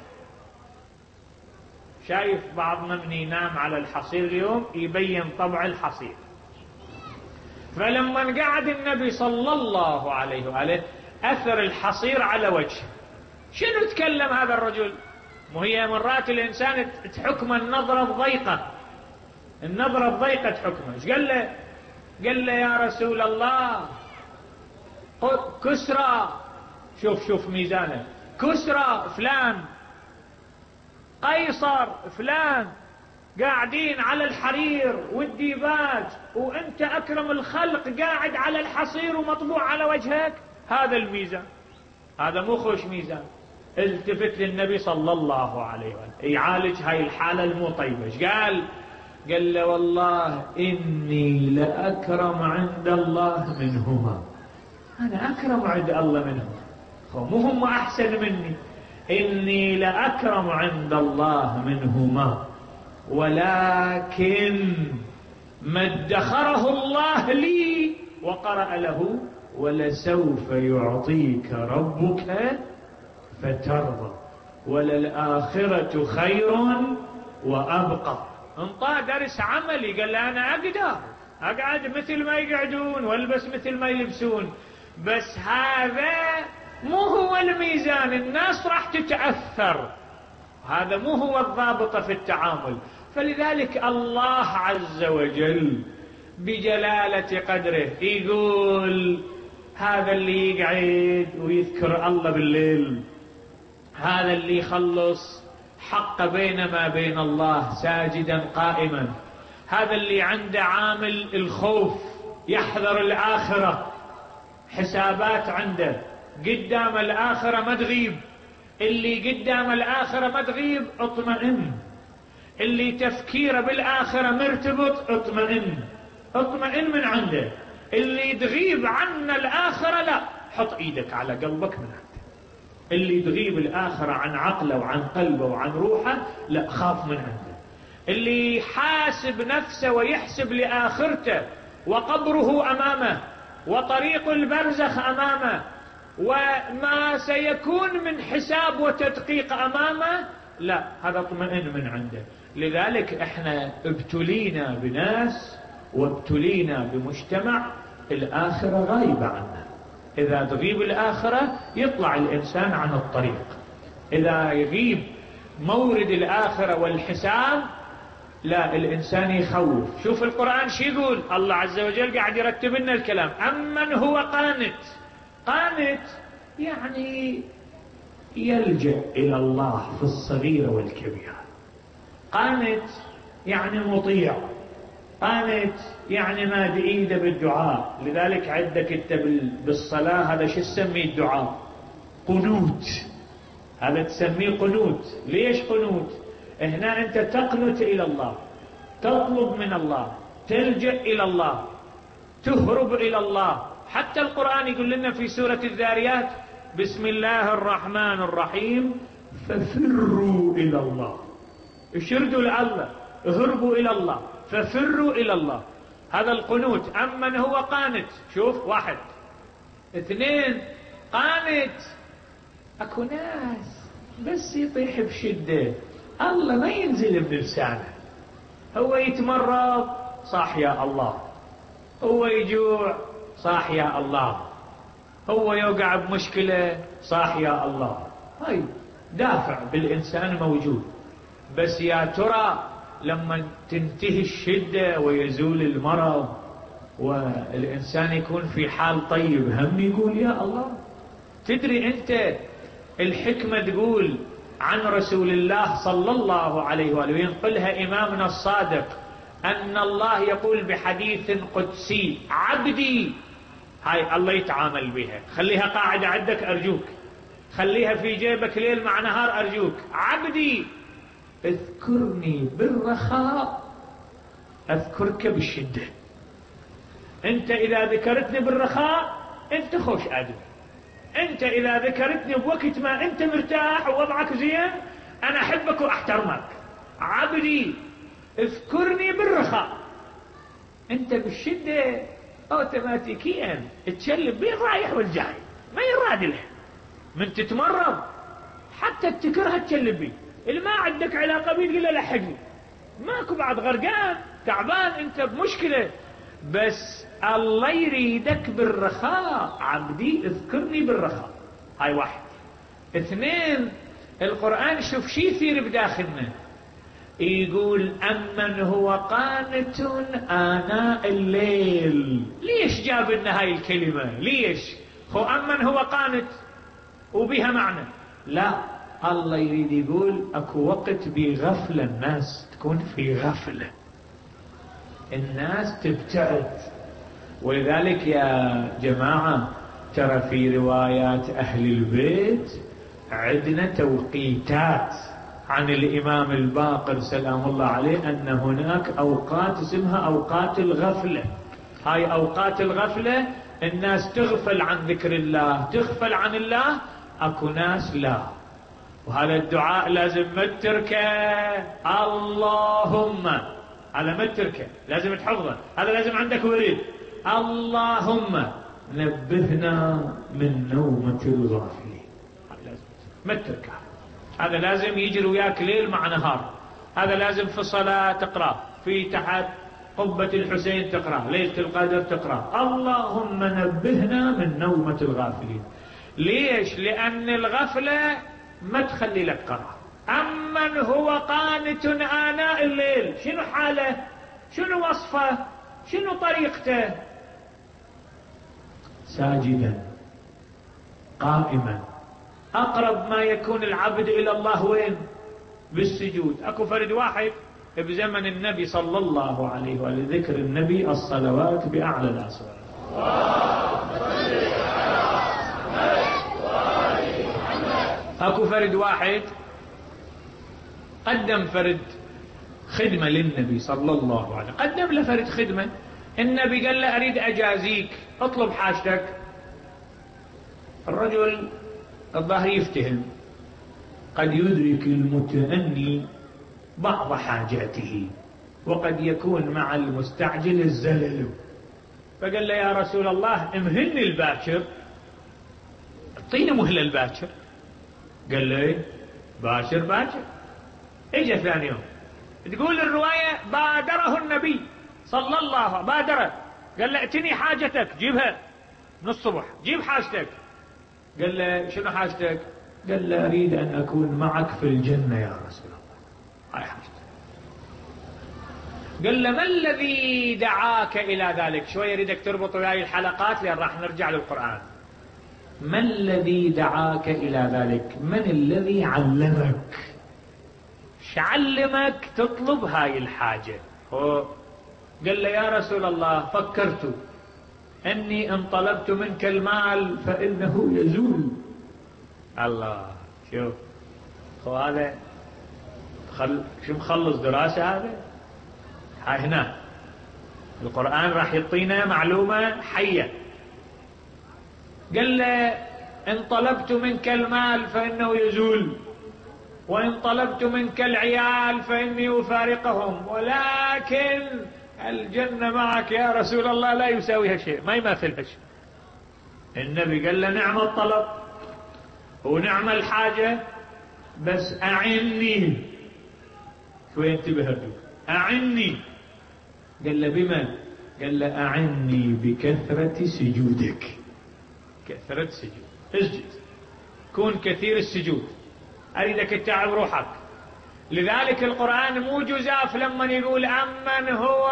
شايف بعضنا من ينام على الحصير اليوم يبين طبع الحصير. فلما قعد النبي صلى الله عليه وآله أثر الحصير على وجهه. شنو تكلم هذا الرجل؟ وهي مرات الإنسان تحكم النظرة الضيقة، النظرة الضيقة تحكمه. ايش قال له؟ قال له يا رسول الله كسرى، شوف شوف ميزانه، كسرى فلان، قيصر فلان قاعدين على الحرير والديباج، وانت اكرم الخلق قاعد على الحصير ومطبوع على وجهك. هذا الميزان، هذا مو خوش ميزان. التفت للنبي صلى الله عليه وسلم يعالج هاي الحالة المو طيبة. ايش قال؟ قال له والله إني لأكرم عند الله منهما، أنا أكرم عند الله منهما، مو هم أحسن مني، إني لأكرم عند الله منهما، ولكن ما ادخره الله لي. وقرأ له ولسوف يعطيك ربك فترضى وللآخرة خير وأبقى. انطاه درس عملي، قال له أنا أقدر أقعد مثل ما يقعدون والبس مثل ما يلبسون، بس هذا مو هو الميزان، الناس راح تتأثر، هذا مو هو الضابط في التعامل. فلذلك الله عز وجل بجلالة قدره يقول هذا اللي يقعد ويذكر الله بالليل، هذا اللي يخلص حق بين ما بين الله ساجدا قائما، هذا اللي عنده عامل الخوف يحذر الآخرة، حسابات عنده قدام الآخرة ما تغيب، اللي قدام الآخرة ما تغيب اطمئن، اللي تفكيره بالآخرة مرتبط اطمئن، اطمئن من عنده. اللي تغيب عنا الآخرة لا، حط ايدك على قلبك من عنده. اللي تغيب الآخرة عن عقله وعن قلبه وعن روحه لا، خاف من عنده. اللي يحاسب نفسه ويحسب لآخرته وقبره أمامه وطريق البرزخ أمامه وما سيكون من حساب وتدقيق أمامه لا، هذا اطمئن من عنده. لذلك احنا ابتلينا بناس وابتلينا بمجتمع الآخرة غايبة عنه. إذا تغيب الآخرة يطلع الإنسان عن الطريق، إذا يغيب مورد الآخرة والحساب لا، الإنسان يخوف. شوف القرآن شو يقول، الله عز وجل قاعد يرتب لنا الكلام. أمن هو قانت، قانت يعني يلجأ إلى الله في الصغيرة والكبيرة، قانت يعني مطيع، قانت يعني ماد ايده بالدعاء. لذلك عندك انت بالصلاة هذا شو تسميه الدعاء؟ قنوت، هذا تسميه قنوت. ليش قنوت؟ هنا انت تقنت الى الله، تطلب من الله، تلجأ الى الله، تهرب الى الله. حتى القرآن يقول لنا في سورة الذاريات بسم الله الرحمن الرحيم ففروا الى الله، اشردوا لله، اهربوا الى الله، ففروا إلى الله. هذا القنوت. أمن هو قانت، شوف واحد. اثنين قانت، أكو ناس بس يطيح بشدة الله ما ينزل بلسانه، هو يتمرض صاح يا الله، هو يجوع صاح يا الله، هو يوقع بمشكلة صاح يا الله. هاي دافع بالإنسان موجود، بس يا ترى لما تنتهي الشدة ويزول المرض والإنسان يكون في حال طيب هم يقول يا الله؟ تدري أنت الحكمة تقول عن رسول الله صلى الله عليه وآله وينقلها إمامنا الصادق أن الله يقول بحديث قدسي عبدي، هاي الله يتعامل بها، خليها قاعدة عندك أرجوك، خليها في جيبك ليل مع نهار أرجوك. عبدي اذكرني بالرخاء اذكرك بالشدة. انت اذا ذكرتني بالرخاء انت خوش ادم، انت اذا ذكرتني بوقت ما انت مرتاح ووضعك زين انا احبك واحترمك. عبدي اذكرني بالرخاء، انت بالشدة اوتوماتيكيا تشلب بين رايح والجاي، ما يراد له من تتمرض حتى تكرها تشلب بيه. اللي ما عندك علاقة بيه تقول له لحقني، ماكو بعد غرقان تعبان انت بمشكلة، بس الله يريدك بالرخاء. عبدي اذكرني بالرخاء، هاي واحد. اثنين القرآن شوف شي يثير بداخلنا، يقول أمن هو قانت آناء الليل. ليش جاب لنا هاي الكلمة؟ ليش هو أمن هو قانت وبها معنى؟ لا، الله يريد يقول اكو وقت بغفلة الناس تكون في غفلة، الناس تبتعد. ولذلك يا جماعة ترى في روايات أهل البيت عندنا توقيتات عن الإمام الباقر سلام الله عليه أن هناك أوقات اسمها أوقات الغفلة. هاي أوقات الغفلة الناس تغفل عن ذكر الله، تغفل عن الله. أكو ناس لا، وهذا الدعاء لازم متركه، اللهم، هذا متركه لازم تحفظه، هذا لازم عندك وريد. اللهم نبهنا من نومة الغافلين، هذا لازم متركه، هذا لازم يجري وياك ليل مع نهار. هذا لازم في الصلاة تقرأ، في تحت قبة الحسين تقرأ، ليلة القدر تقرأ اللهم نبهنا من نومة الغافلين. ليش؟ لأن الغفلة ما تخلي لك قرار. أمن هو قانت آناء الليل، شنو حاله؟ شنو وصفه؟ شنو طريقته؟ ساجدا قائما. أقرب ما يكون العبد إلى الله وين؟ بالسجود. أكو فرد واحد بزمن النبي صلى الله عليه وآله، ذكر النبي الصلوات بأعلى الأصوات. أكو فرد واحد قدم فرد خدمة للنبي صلى الله عليه وسلم، قدم له فرد خدمة. النبي قال له أريد أجازيك، اطلب حاجتك. الرجل الظاهر يفتهم، قد يدرك المتأني بعض حاجاته، وقد يكون مع المستعجل الزلل. فقال له يا رسول الله امهلني الباكر، اعطيني مهلة الباكر. قال له ايه باشر باكر. اجى ثاني يوم، تقول الرواية بادره النبي صلى الله عليه وسلم، بادره قال له ائتني حاجتك، جيبها من الصبح، جيب حاجتك. قال له شنو حاجتك؟ قال له اريد ان اكون معك في الجنة يا رسول الله، هاي حاجتك. قال له ما الذي دعاك الى ذلك؟ شوية اريدك تربط وياي الحلقات لان راح نرجع للقرآن. ما الذي دعاك الى ذلك؟ من الذي علمك؟ شعلمك تطلب هاي الحاجة؟ هو قال له يا رسول الله فكرت اني ان طلبت منك المال فانه يزول. الله، شوف هو هذا خل... شو مخلص دراسة هذا؟ هاي هنا القرآن راح يعطينا معلومة حية. قال له ان طلبت منك المال فانه يزول، وإن طلبت منك العيال فإني أفارقهم، ولكن الجنة معك يا رسول الله لا يساويها شيء، ما يماثلها شيء. النبي قال له نعم الطلب ونعم الحاجة، بس أعني. شوي انتبه هدوك، أعني. قال له بما؟ قال له أعني بكثرة سجودك. كثرة سجود، اسجد، كون كثير السجود، أريدك تتعب روحك. لذلك القرآن مو جزاف لما يقول أمن هو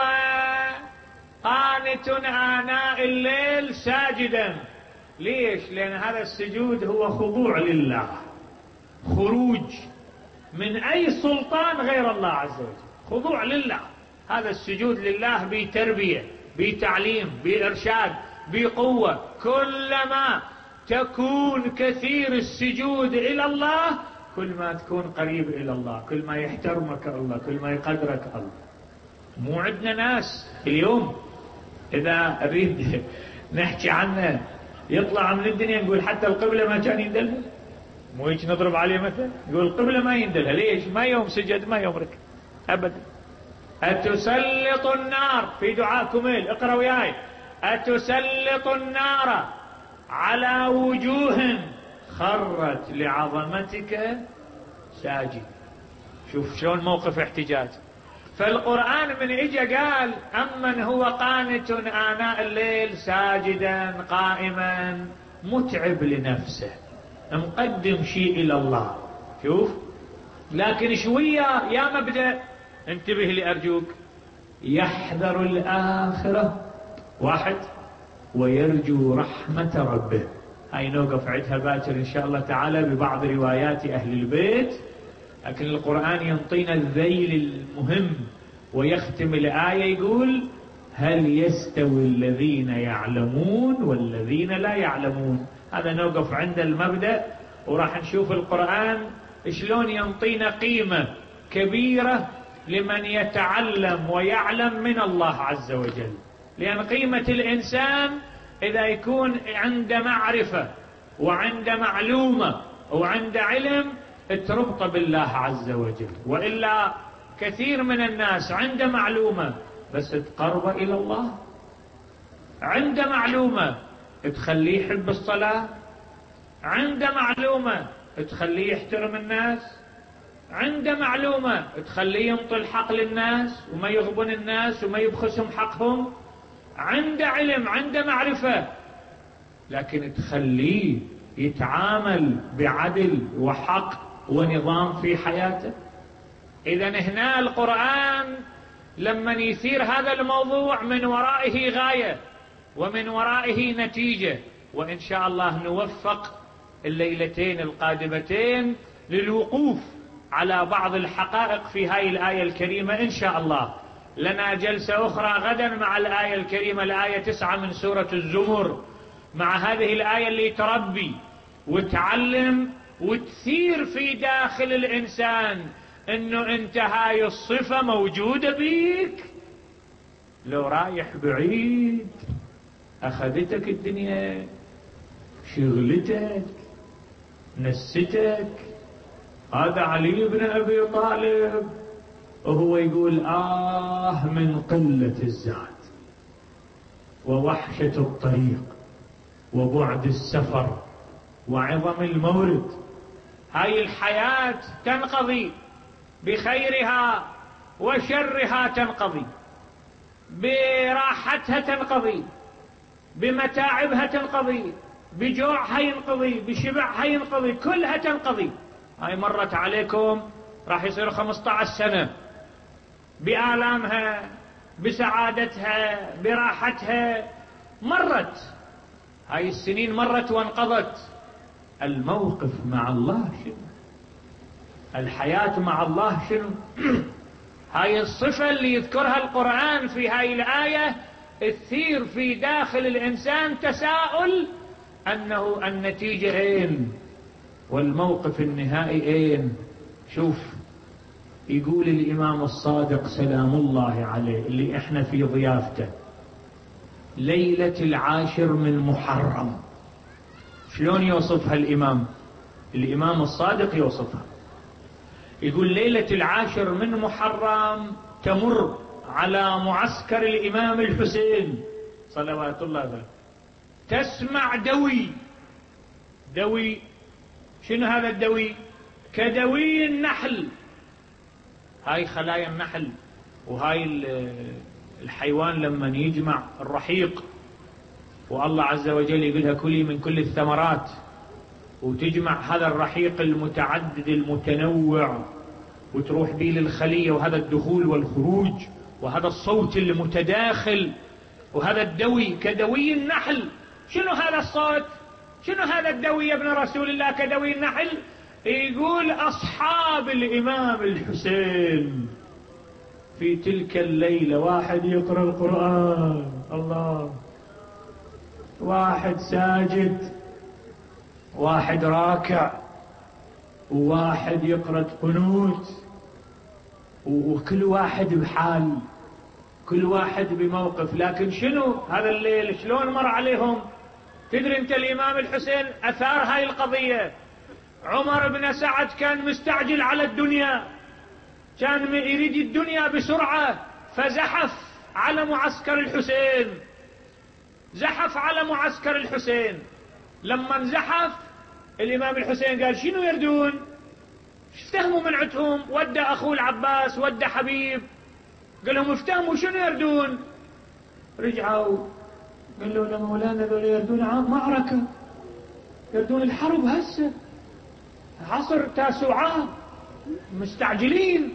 قانت آناء الليل ساجدا. ليش؟ لأن هذا السجود هو خضوع لله، خروج من أي سلطان غير الله عز وجل، خضوع لله. هذا السجود لله بتربية، بتعليم، بإرشاد، بقوة. كلما تكون كثير السجود إلى الله كل ما تكون قريب إلى الله، كل ما يحترمك الله، كل ما يقدرك الله. مو عندنا ناس اليوم إذا نريد نحكي عنه يطلع من الدنيا نقول حتى القبلة ما كان يندلها. مو هيك نضرب عليه مثل، يقول القبلة ما يندلها. ليش؟ ما يوم سجد ما يوم ركع أبدا. أتسلط النار في دعاء كميل، اقرأ وياي، أتسلط النار على وجوه خرت لعظمتك ساجد. شوف شلون موقف احتجاج. فالقرآن من اجا قال أمن هو قانت آناء الليل ساجدا قائما، متعب لنفسه، مقدم شيء إلى الله. شوف، لكن شوية يا مبدأ انتبه لي أرجوك، يحذر الآخرة واحد ويرجو رحمة ربه. هاي نوقف عندها باكر إن شاء الله تعالى ببعض روايات أهل البيت، لكن القرآن ينطينا الذيل المهم ويختم الآية يقول هل يستوي الذين يعلمون والذين لا يعلمون. هذا نوقف عند المبدأ، وراح نشوف القرآن شلون ينطينا قيمة كبيرة لمن يتعلم ويعلم من الله عز وجل. لأن قيمة الإنسان إذا يكون عند معرفة وعند معلومة وعند علم تربط بالله عز وجل. وإلا كثير من الناس عند معلومة بس تقرب إلى الله، عند معلومة تخليه يحب الصلاة، عند معلومة تخليه يحترم الناس، عند معلومة تخليه ينطي الحق للناس وما يغبن الناس وما يبخسهم حقهم، عند علم، عند معرفة، لكن تخليه يتعامل بعدل وحق ونظام في حياته. إذن هنا القرآن لما يثير هذا الموضوع من ورائه غاية ومن ورائه نتيجة، وإن شاء الله نوفق الليلتين القادمتين للوقوف على بعض الحقائق في هذه الآية الكريمة إن شاء الله. لنا جلسة أخرى غدا مع الآية الكريمة، الآية تسعة من سورة الزمر، مع هذه الآية اللي تربي وتعلم وتثير في داخل الإنسان إنه أنت هاي الصفة موجودة بيك، لو رايح بعيد أخذتك الدنيا، شغلتك، نستك. هذا علي بن أبي طالب وهو يقول آه من قلة الزاد ووحشة الطريق وبعد السفر وعظم المورد. هاي الحياة تنقضي، بخيرها وشرها تنقضي، براحتها تنقضي، بمتاعبها تنقضي، بجوعها ينقضي، بشبعها ينقضي، كلها تنقضي. هاي مرت عليكم راح يصير خمسة عشر سنة بآلامها، بسعادتها، براحتها، مرت هاي السنين، مرت وانقضت. الموقف مع الله شنو؟ الحياة مع الله شنو؟ هاي الصفة اللي يذكرها القرآن في هاي الآية تثير في داخل الإنسان تساؤل أنه النتيجة أين والموقف النهائي أين. شوف يقول الإمام الصادق سلام الله عليه اللي احنا في ضيافته، ليلة العاشر من محرم. شلون يوصفها الإمام؟ الإمام الصادق يوصفها، يقول ليلة العاشر من محرم تمر على معسكر الإمام الحسين صلوات الله عليه، تسمع دوي. دوي شنو هذا الدوي؟ كدوي النحل. هاي خلايا النحل، وهاي الحيوان لما يجمع الرحيق والله عز وجل يقولها كلي من كل الثمرات، وتجمع هذا الرحيق المتعدد المتنوع وتروح به للخلية، وهذا الدخول والخروج وهذا الصوت المتداخل وهذا الدوي كدوي النحل. شنو هذا الصوت؟ شنو هذا الدوي يا ابن رسول الله كدوي النحل؟ يقول أصحاب الإمام الحسين في تلك الليلة واحد يقرأ القرآن، الله، واحد ساجد، واحد راكع، وواحد يقرأ قنوت، وكل واحد بحال، كل واحد بموقف. لكن شنو هذا الليل شلون مر عليهم؟ تدري انت الإمام الحسين أثار هاي القضية. عمر بن سعد كان مستعجل على الدنيا، كان يريد الدنيا بسرعة، فزحف على معسكر الحسين، زحف على معسكر الحسين. لما انزحف الإمام الحسين قال شنو يردون؟ افتهموا من عندهم، ودى أخوه العباس، ودى حبيب، قال لهم افتهموا شنو يردون؟ رجعوا قال له مولانا ذول يردون معركة، يردون الحرب هسه، عصر تاسوعات، مستعجلين.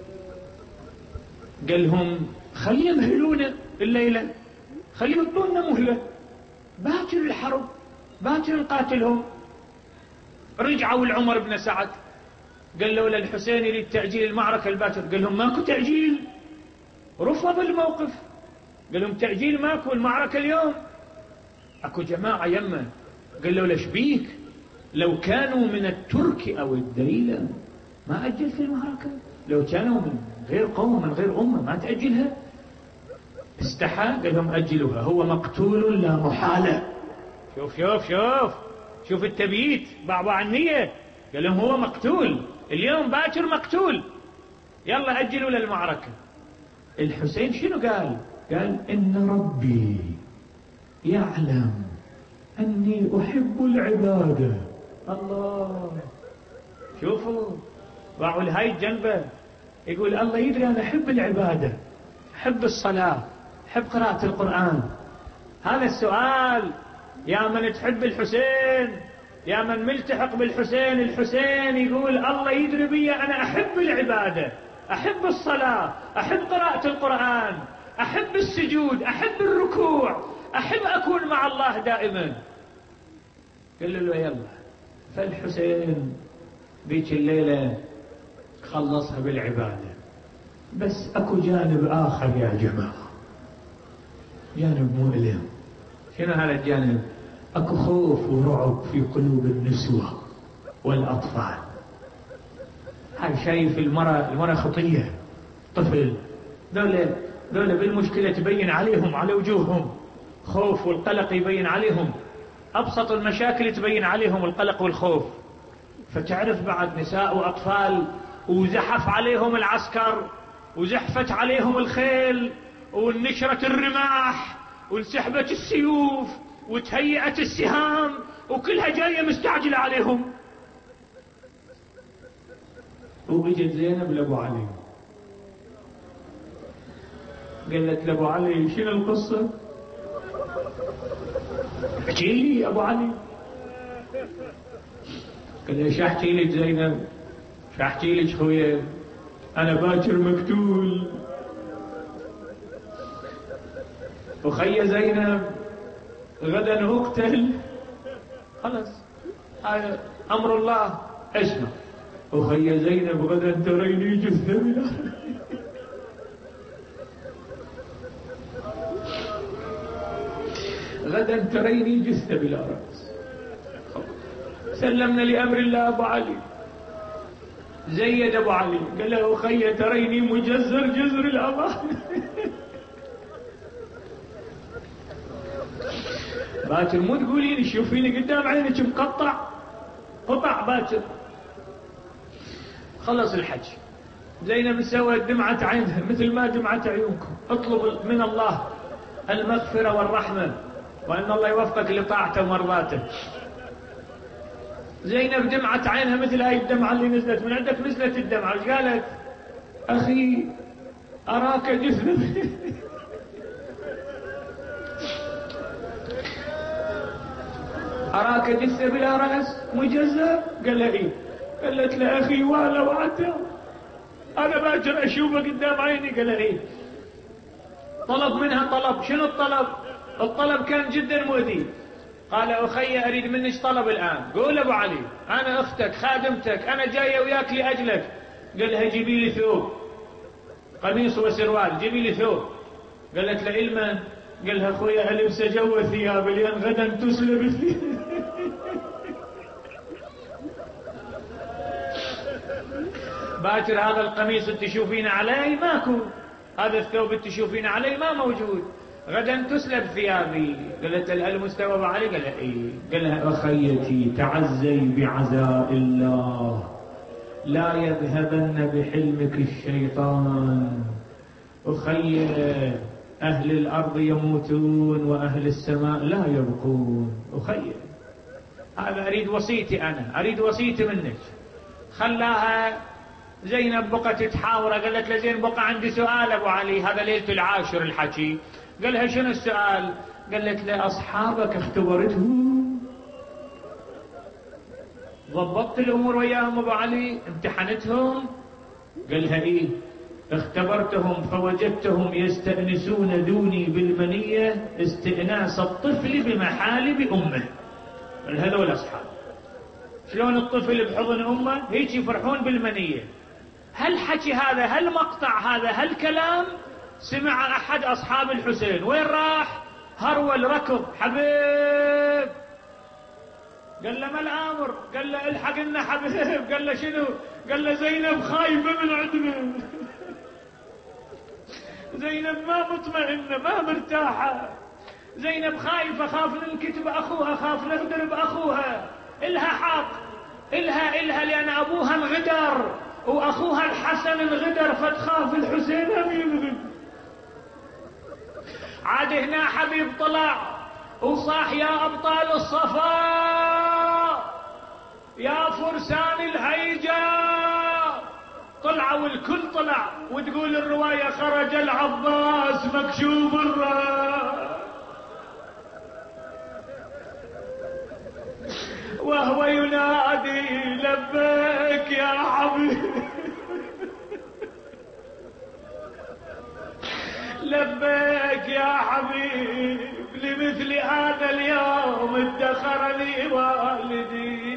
قال لهم خليهم يمهلونا الليلة، خليهم يعطونا مهلة، باكر الحرب، باكر نقاتلهم. رجعوا لعمر بن سعد قال له للحسين يريد تأجيل المعركة الباكر، قال لهم ماكو تأجيل، رفض الموقف، قال لهم تأجيل ماكو، المعركة اليوم. اكو جماعة يمه قال له ليش بيك؟ لو كانوا من الترك او الديلة ما اجلت المعركة، لو كانوا من غير قوم من غير امة ما تأجلها. استحى قال لهم اجلوها، هو مقتول لا محالة. شوف شوف شوف شوف التبييت بعض النية، قال لهم هو مقتول اليوم باكر مقتول، يلا اجلوا للمعركة. الحسين شنو قال؟ قال إن ربي يعلم أني أحب العبادة. الله، شوفوا ضعوا لهاي الجنبة، يقول الله يدري أنا أحب العبادة، أحب الصلاة، أحب قراءة القرآن. هذا السؤال يا من تحب الحسين يا من ملتحق بالحسين. الحسين يقول الله يدري بي أنا أحب العبادة، أحب الصلاة، أحب قراءة القرآن، أحب السجود، أحب الركوع، أحب أكون مع الله دائما. قال له يلا. فالحسين ذيك الليلة خلصها بالعبادة. بس أكو جانب آخر يا جماعة، جانب مؤلم. شنو هذا الجانب؟ أكو خوف ورعب في قلوب النسوة والأطفال. هاي شايف المرأة، المرأة خطية، طفل، دولة دولة بالمشكلة تبين عليهم على وجوههم خوف والقلق، يبين عليهم أبسط المشاكل تبين عليهم القلق والخوف. فتعرف بعد نساء وأطفال، وزحف عليهم العسكر، وزحفت عليهم الخيل، ونشرت الرماح، وانسحبت السيوف، وتهيئت السهام، وكلها جاية مستعجلة عليهم. وإجت زينب لأبو علي، قالت لأبو علي شنو القصة؟ احكي لي أبو علي. قال لي شو احكي لك زينب؟ شو احكي لك خويا؟ أنا باكر مقتول. وخي زينب غدا أقتل. خلاص هذا أمر الله. اسمع، وخي زينب غدا تريني جثة بلا غدا تريني جثة بلا رأس. سلمنا لأمر الله أبو علي. زيد أبو علي قال له أخي تريني مجزر جزر الأمان. باكر مو تقولين تشوفيني قدام عينك مقطع قطع باكر. خلص الحج. زينب سوت دمعة عينها مثل ما دمعة عيونكم. اطلب من الله المغفرة والرحمة، وأن الله يوفقك لطاعته ومرضاته. زينب دمعة عينها مثل هاي الدمعة اللي نزلت من عندك. نزلت الدمعة قالت أخي أراك جثة أراك جثة بلا رأس مجزر. قال لها إيه؟ قالت له أخي ولا وعدها أنا باكر أشوفه قدام عيني. قال لها إيه؟ طلب منها طلب. شنو الطلب؟ الطلب كان جدا مؤذي. قال أخي أريد منك طلب الآن. قول أبو علي أنا أختك خادمتك، أنا جاية وياك لأجلك. قال لها جيبي لي ثوب، قميص وسروال، جيبي لي ثوب. قالت له إلمن؟ قال لها أخويا ألبس جو ثياب لأن غدا تسلب الثياب. باكر هذا القميص تشوفين علي ماكو، هذا الثوب تشوفين علي ما موجود، غدا تسلب ثيابي. قالت المستوى أبو علي؟ قال لها إيه؟ قال لها أخيتي تعزي بعزاء الله، لا يذهبن بحلمك الشيطان. أخي أهل الأرض يموتون وأهل السماء لا يبقون. أخي هذا أريد وصيتي، أنا أريد وصيتي منك. خلاها زينب بقت تحاوره. قالت له زين بقى عندي سؤال أبو علي، هذا ليلة العاشر الحكي. قال لها شنو السؤال؟ قالت له أصحابك اختبرتهم؟ ضبطت الأمور وياهم أبو علي؟ امتحنتهم؟ قال لها إيه؟ اختبرتهم فوجدتهم يستأنسون دوني بالمنية استئناس الطفل بمحالب أمه. قال هذول أصحاب. شلون الطفل بحضن أمه هيك يفرحون بالمنية. هل حكي هذا، هل مقطع هذا، هل كلام سمع أحد أصحاب الحسين؟ وين راح؟ هرول ركض حبيب. قال له ما الأمر؟ قال له الحق لنا حبيب. قال له شنو؟ قال له زينب خايفة من عندنا. زينب ما مطمئنة ما مرتاحة. زينب خايفة، خاف ننكتب أخوها، خاف نغدر بأخوها. إلها حق، إلها إلها لأن أبوها انغدر وأخوها الحسن انغدر، فتخاف الحسين هم ينغدر. عاد هنا حبيب طلع وصاح يا أبطال الصفا يا فرسان الهيجة. طلعوا الكل طلع، وتقول الرواية خرج العباس مكشوف الرأس وهو لبيك يا حبيب، لبيك يا حبيب، لمثل هذا اليوم ادخر لي والدي.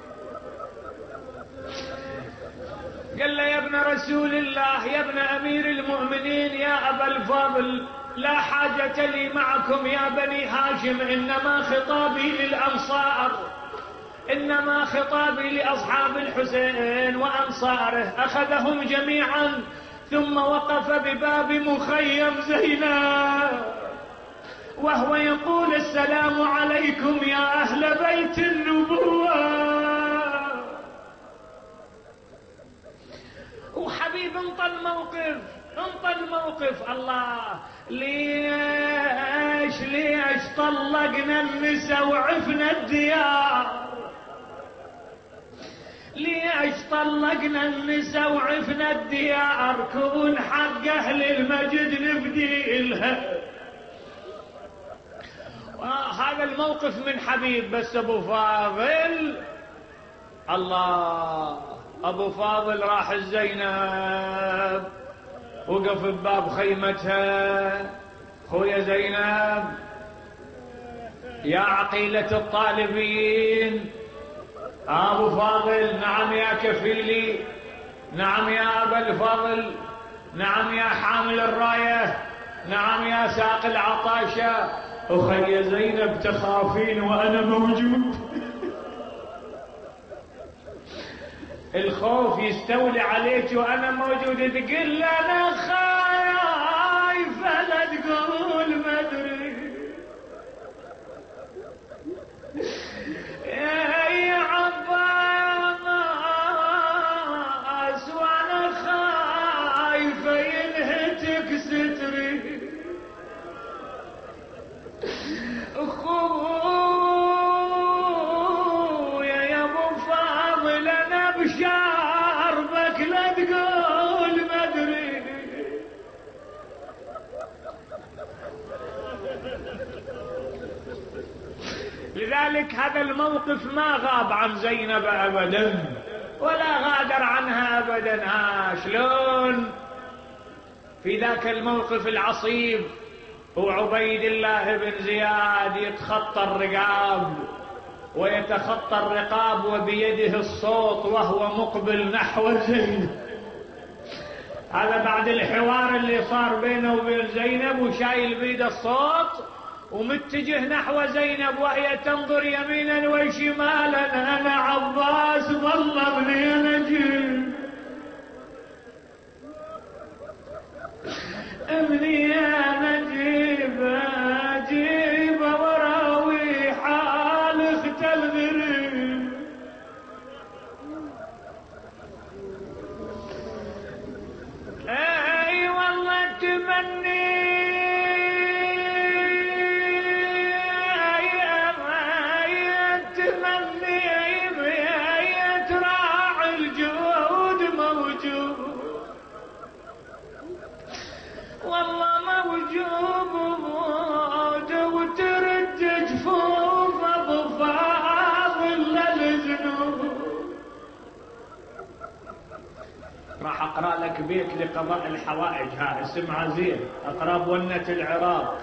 قال له يا ابن رسول الله، يا ابن امير المؤمنين، يا ابا الفضل، لا حاجة لي معكم يا بني هاشم، انما خطابي للانصار، انما خطابي لاصحاب الحسين وانصاره. اخذهم جميعا ثم وقف بباب مخيم زينب وهو يقول السلام عليكم يا اهل بيت النبوة. وحبيب انطى الموقف، انطى الموقف. الله، ليش ليش طلقنا النساء وعفنا الديار؟ ليش طلقنا النساء وعفنا الديار؟ كون حق اهل المجد نبدي لها. هذا الموقف من حبيب. بس ابو فاضل، الله، ابو فاضل راح الزينب وقف بباب خيمتها. خويا زينب، يا عقيلة الطالبين. ابو فاضل، نعم يا كفيلي، نعم يا ابا الفضل، نعم يا حامل الراية، نعم يا ساق العطاشة. اخي زينب تخافين وانا موجود. الخوف يستولي عليك وانا موجود. تقول انا خايفة لا تقول ما ادري يا عباس، وانا خايفة ينهتك ستري. اخويا يا ابو فاضل، انا بشاربك لا تقول ما ادري. لذلك هذا الموقف ما غاب عن زينب ابدا ولا غادر عنها ابدا. ها شلون في ذاك الموقف العصيب هو عبيد الله بن زياد يتخطى الرقاب ويتخطى الرقاب وبيده الصوت وهو مقبل نحو زينب. هذا بعد الحوار اللي صار بينه وبين زينب، وشايل بيده الصوت ومتجه نحو زينب وهي تنظر يمينا وشمالا. انا عباس ظلمني نجيب، ابني يا نجيب، اجيب وراوي حال اخت الغريب. اي والله تمني والله موجوب وترد جفوف ابو فاضل للذنوب. راح اقرا لك بيت لقضاء الحوائج. ها اسمع زين، اقرا بونة العراق.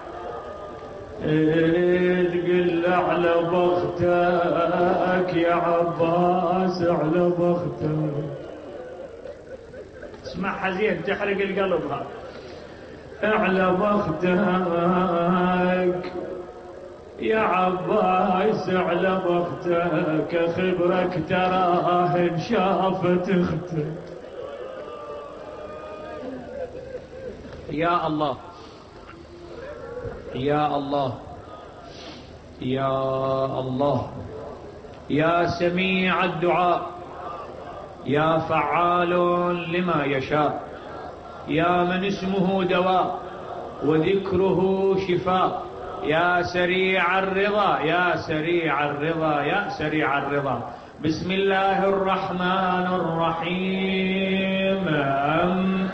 تقل على بختك يا عباس، على بختك. اسمعها زين تحرق القلب. هذا على بختك يا عباس، على بختك، خبرك تراه انشافت اختك. يا الله يا الله يا الله، يا سميع الدعاء، يا فعال لما يشاء، يا من اسمه دواء وذكره شفاء، يا سريع الرضا، يا سريع الرضا، يا سريع الرضا. بسم الله الرحمن الرحيم. أم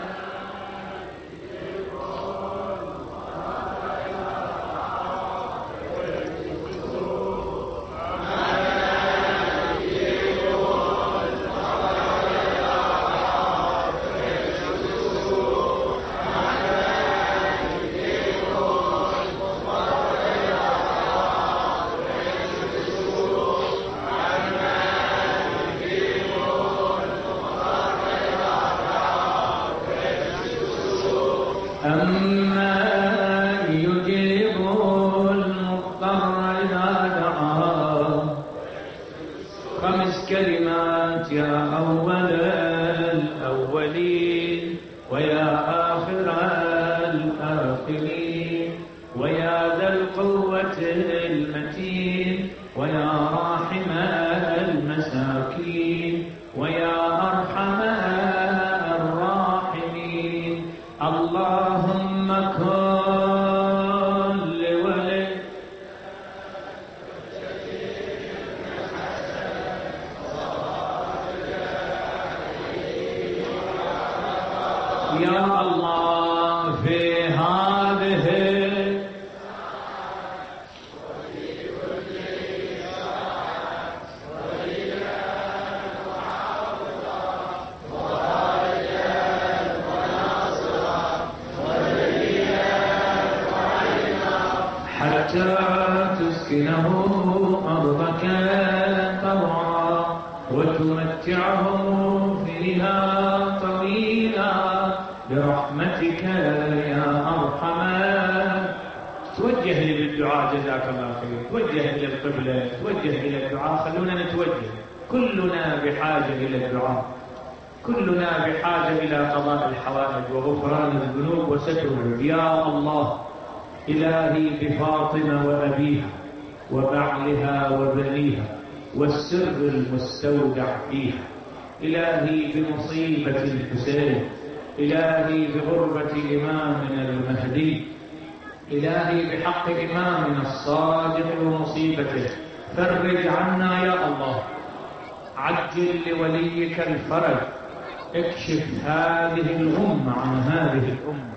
أمن يجيب المضطر إذا دعاه. خمس كلمات يا أول الأولين ويا آخر الآخرين ويا ذا القوة المتين ويا راحم المساكين ويا أرحم الراحمين. اللهم كن لولي يا الله في هذه حتى تسكنه أرضك طوعا وتمتعه فيها طويلا برحمتك يا أرحم. توجه لي بالدعاء جزاك الله خير، توجه إلى القبلة، توجه إلى الدعاء. خلونا نتوجه، كلنا بحاجة إلى الدعاء، كلنا بحاجة إلى قضاء الحوائج وغفران الذنوب وستر. يا الله إلهي بفاطمة وأبيها وبعلها وبنيها والسر المستودع فيها، إلهي بمصيبة الحسين، إلهي بغربة إمامنا المهدي، إلهي بحق إمامنا الصادق ومصيبته، فرج عنا يا الله، عجل لوليك الفرج، اكشف هذه الغمة عن هذه الأمة.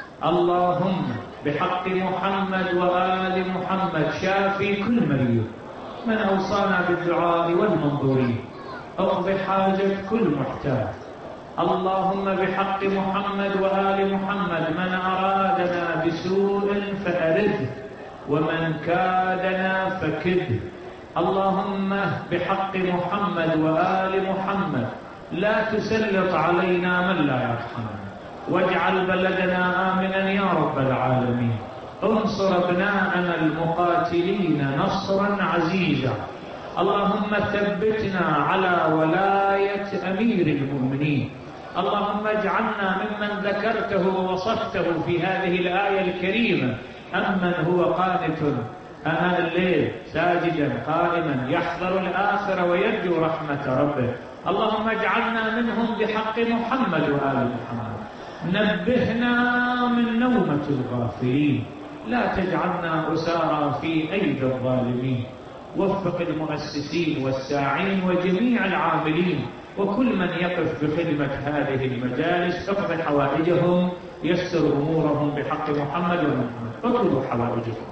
اللهم بحق محمد وآل محمد شافي كل مريض من أوصانا بالدعاء والمنظورين، اقض حاجة كل محتاج. اللهم بحق محمد وآل محمد من أرادنا بسوء فأرده ومن كادنا فكده. اللهم بحق محمد وآل محمد لا تسلط علينا من لا يرحمنا، واجعل بلدنا آمنا يا رب العالمين. انصر ابناءنا المقاتلين نصرا عزيزا. اللهم ثبتنا على ولاية أمير المؤمنين. اللهم اجعلنا ممن ذكرته ووصفته في هذه الآية الكريمة، أمن هو قانت آناء الليل ساجدا قائما يحذر الآخرة ويرجو رحمة ربه. اللهم اجعلنا منهم بحق محمد وآل محمد. نبهنا من نومة الغافلين، لا تجعلنا أسارى في أيدي الظالمين. وفق المؤسسين والساعين وجميع العاملين وكل من يقف بخدمة هذه المجالس، اقض حوائجهم، يسر أمورهم بحق محمد ومحمد. اطلبوا حوائجكم.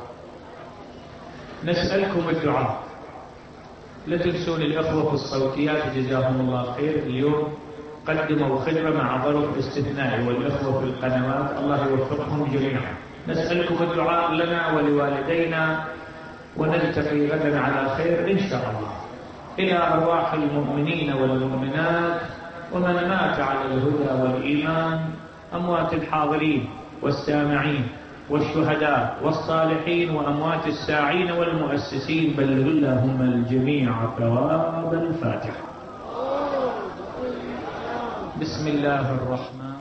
نسألكم الدعاء. لا تنسون الأخوة في الصوتيات جزاهم الله خير، اليوم قدموا خدمة مع ظرف استثنائي، والأخوة في القنوات الله يوفقهم جميعا. نسألكم الدعاء لنا ولوالدينا، ونلتقي غدا على خير إن شاء الله. إلى أرواح المؤمنين والمؤمنات ومن مات على الهدى والإيمان، أموات الحاضرين والسامعين والشهداء والصالحين وأموات الساعين والمؤسسين، بلغ اللهم الجميع ثواب الفاتحة. بسم الله الرحمن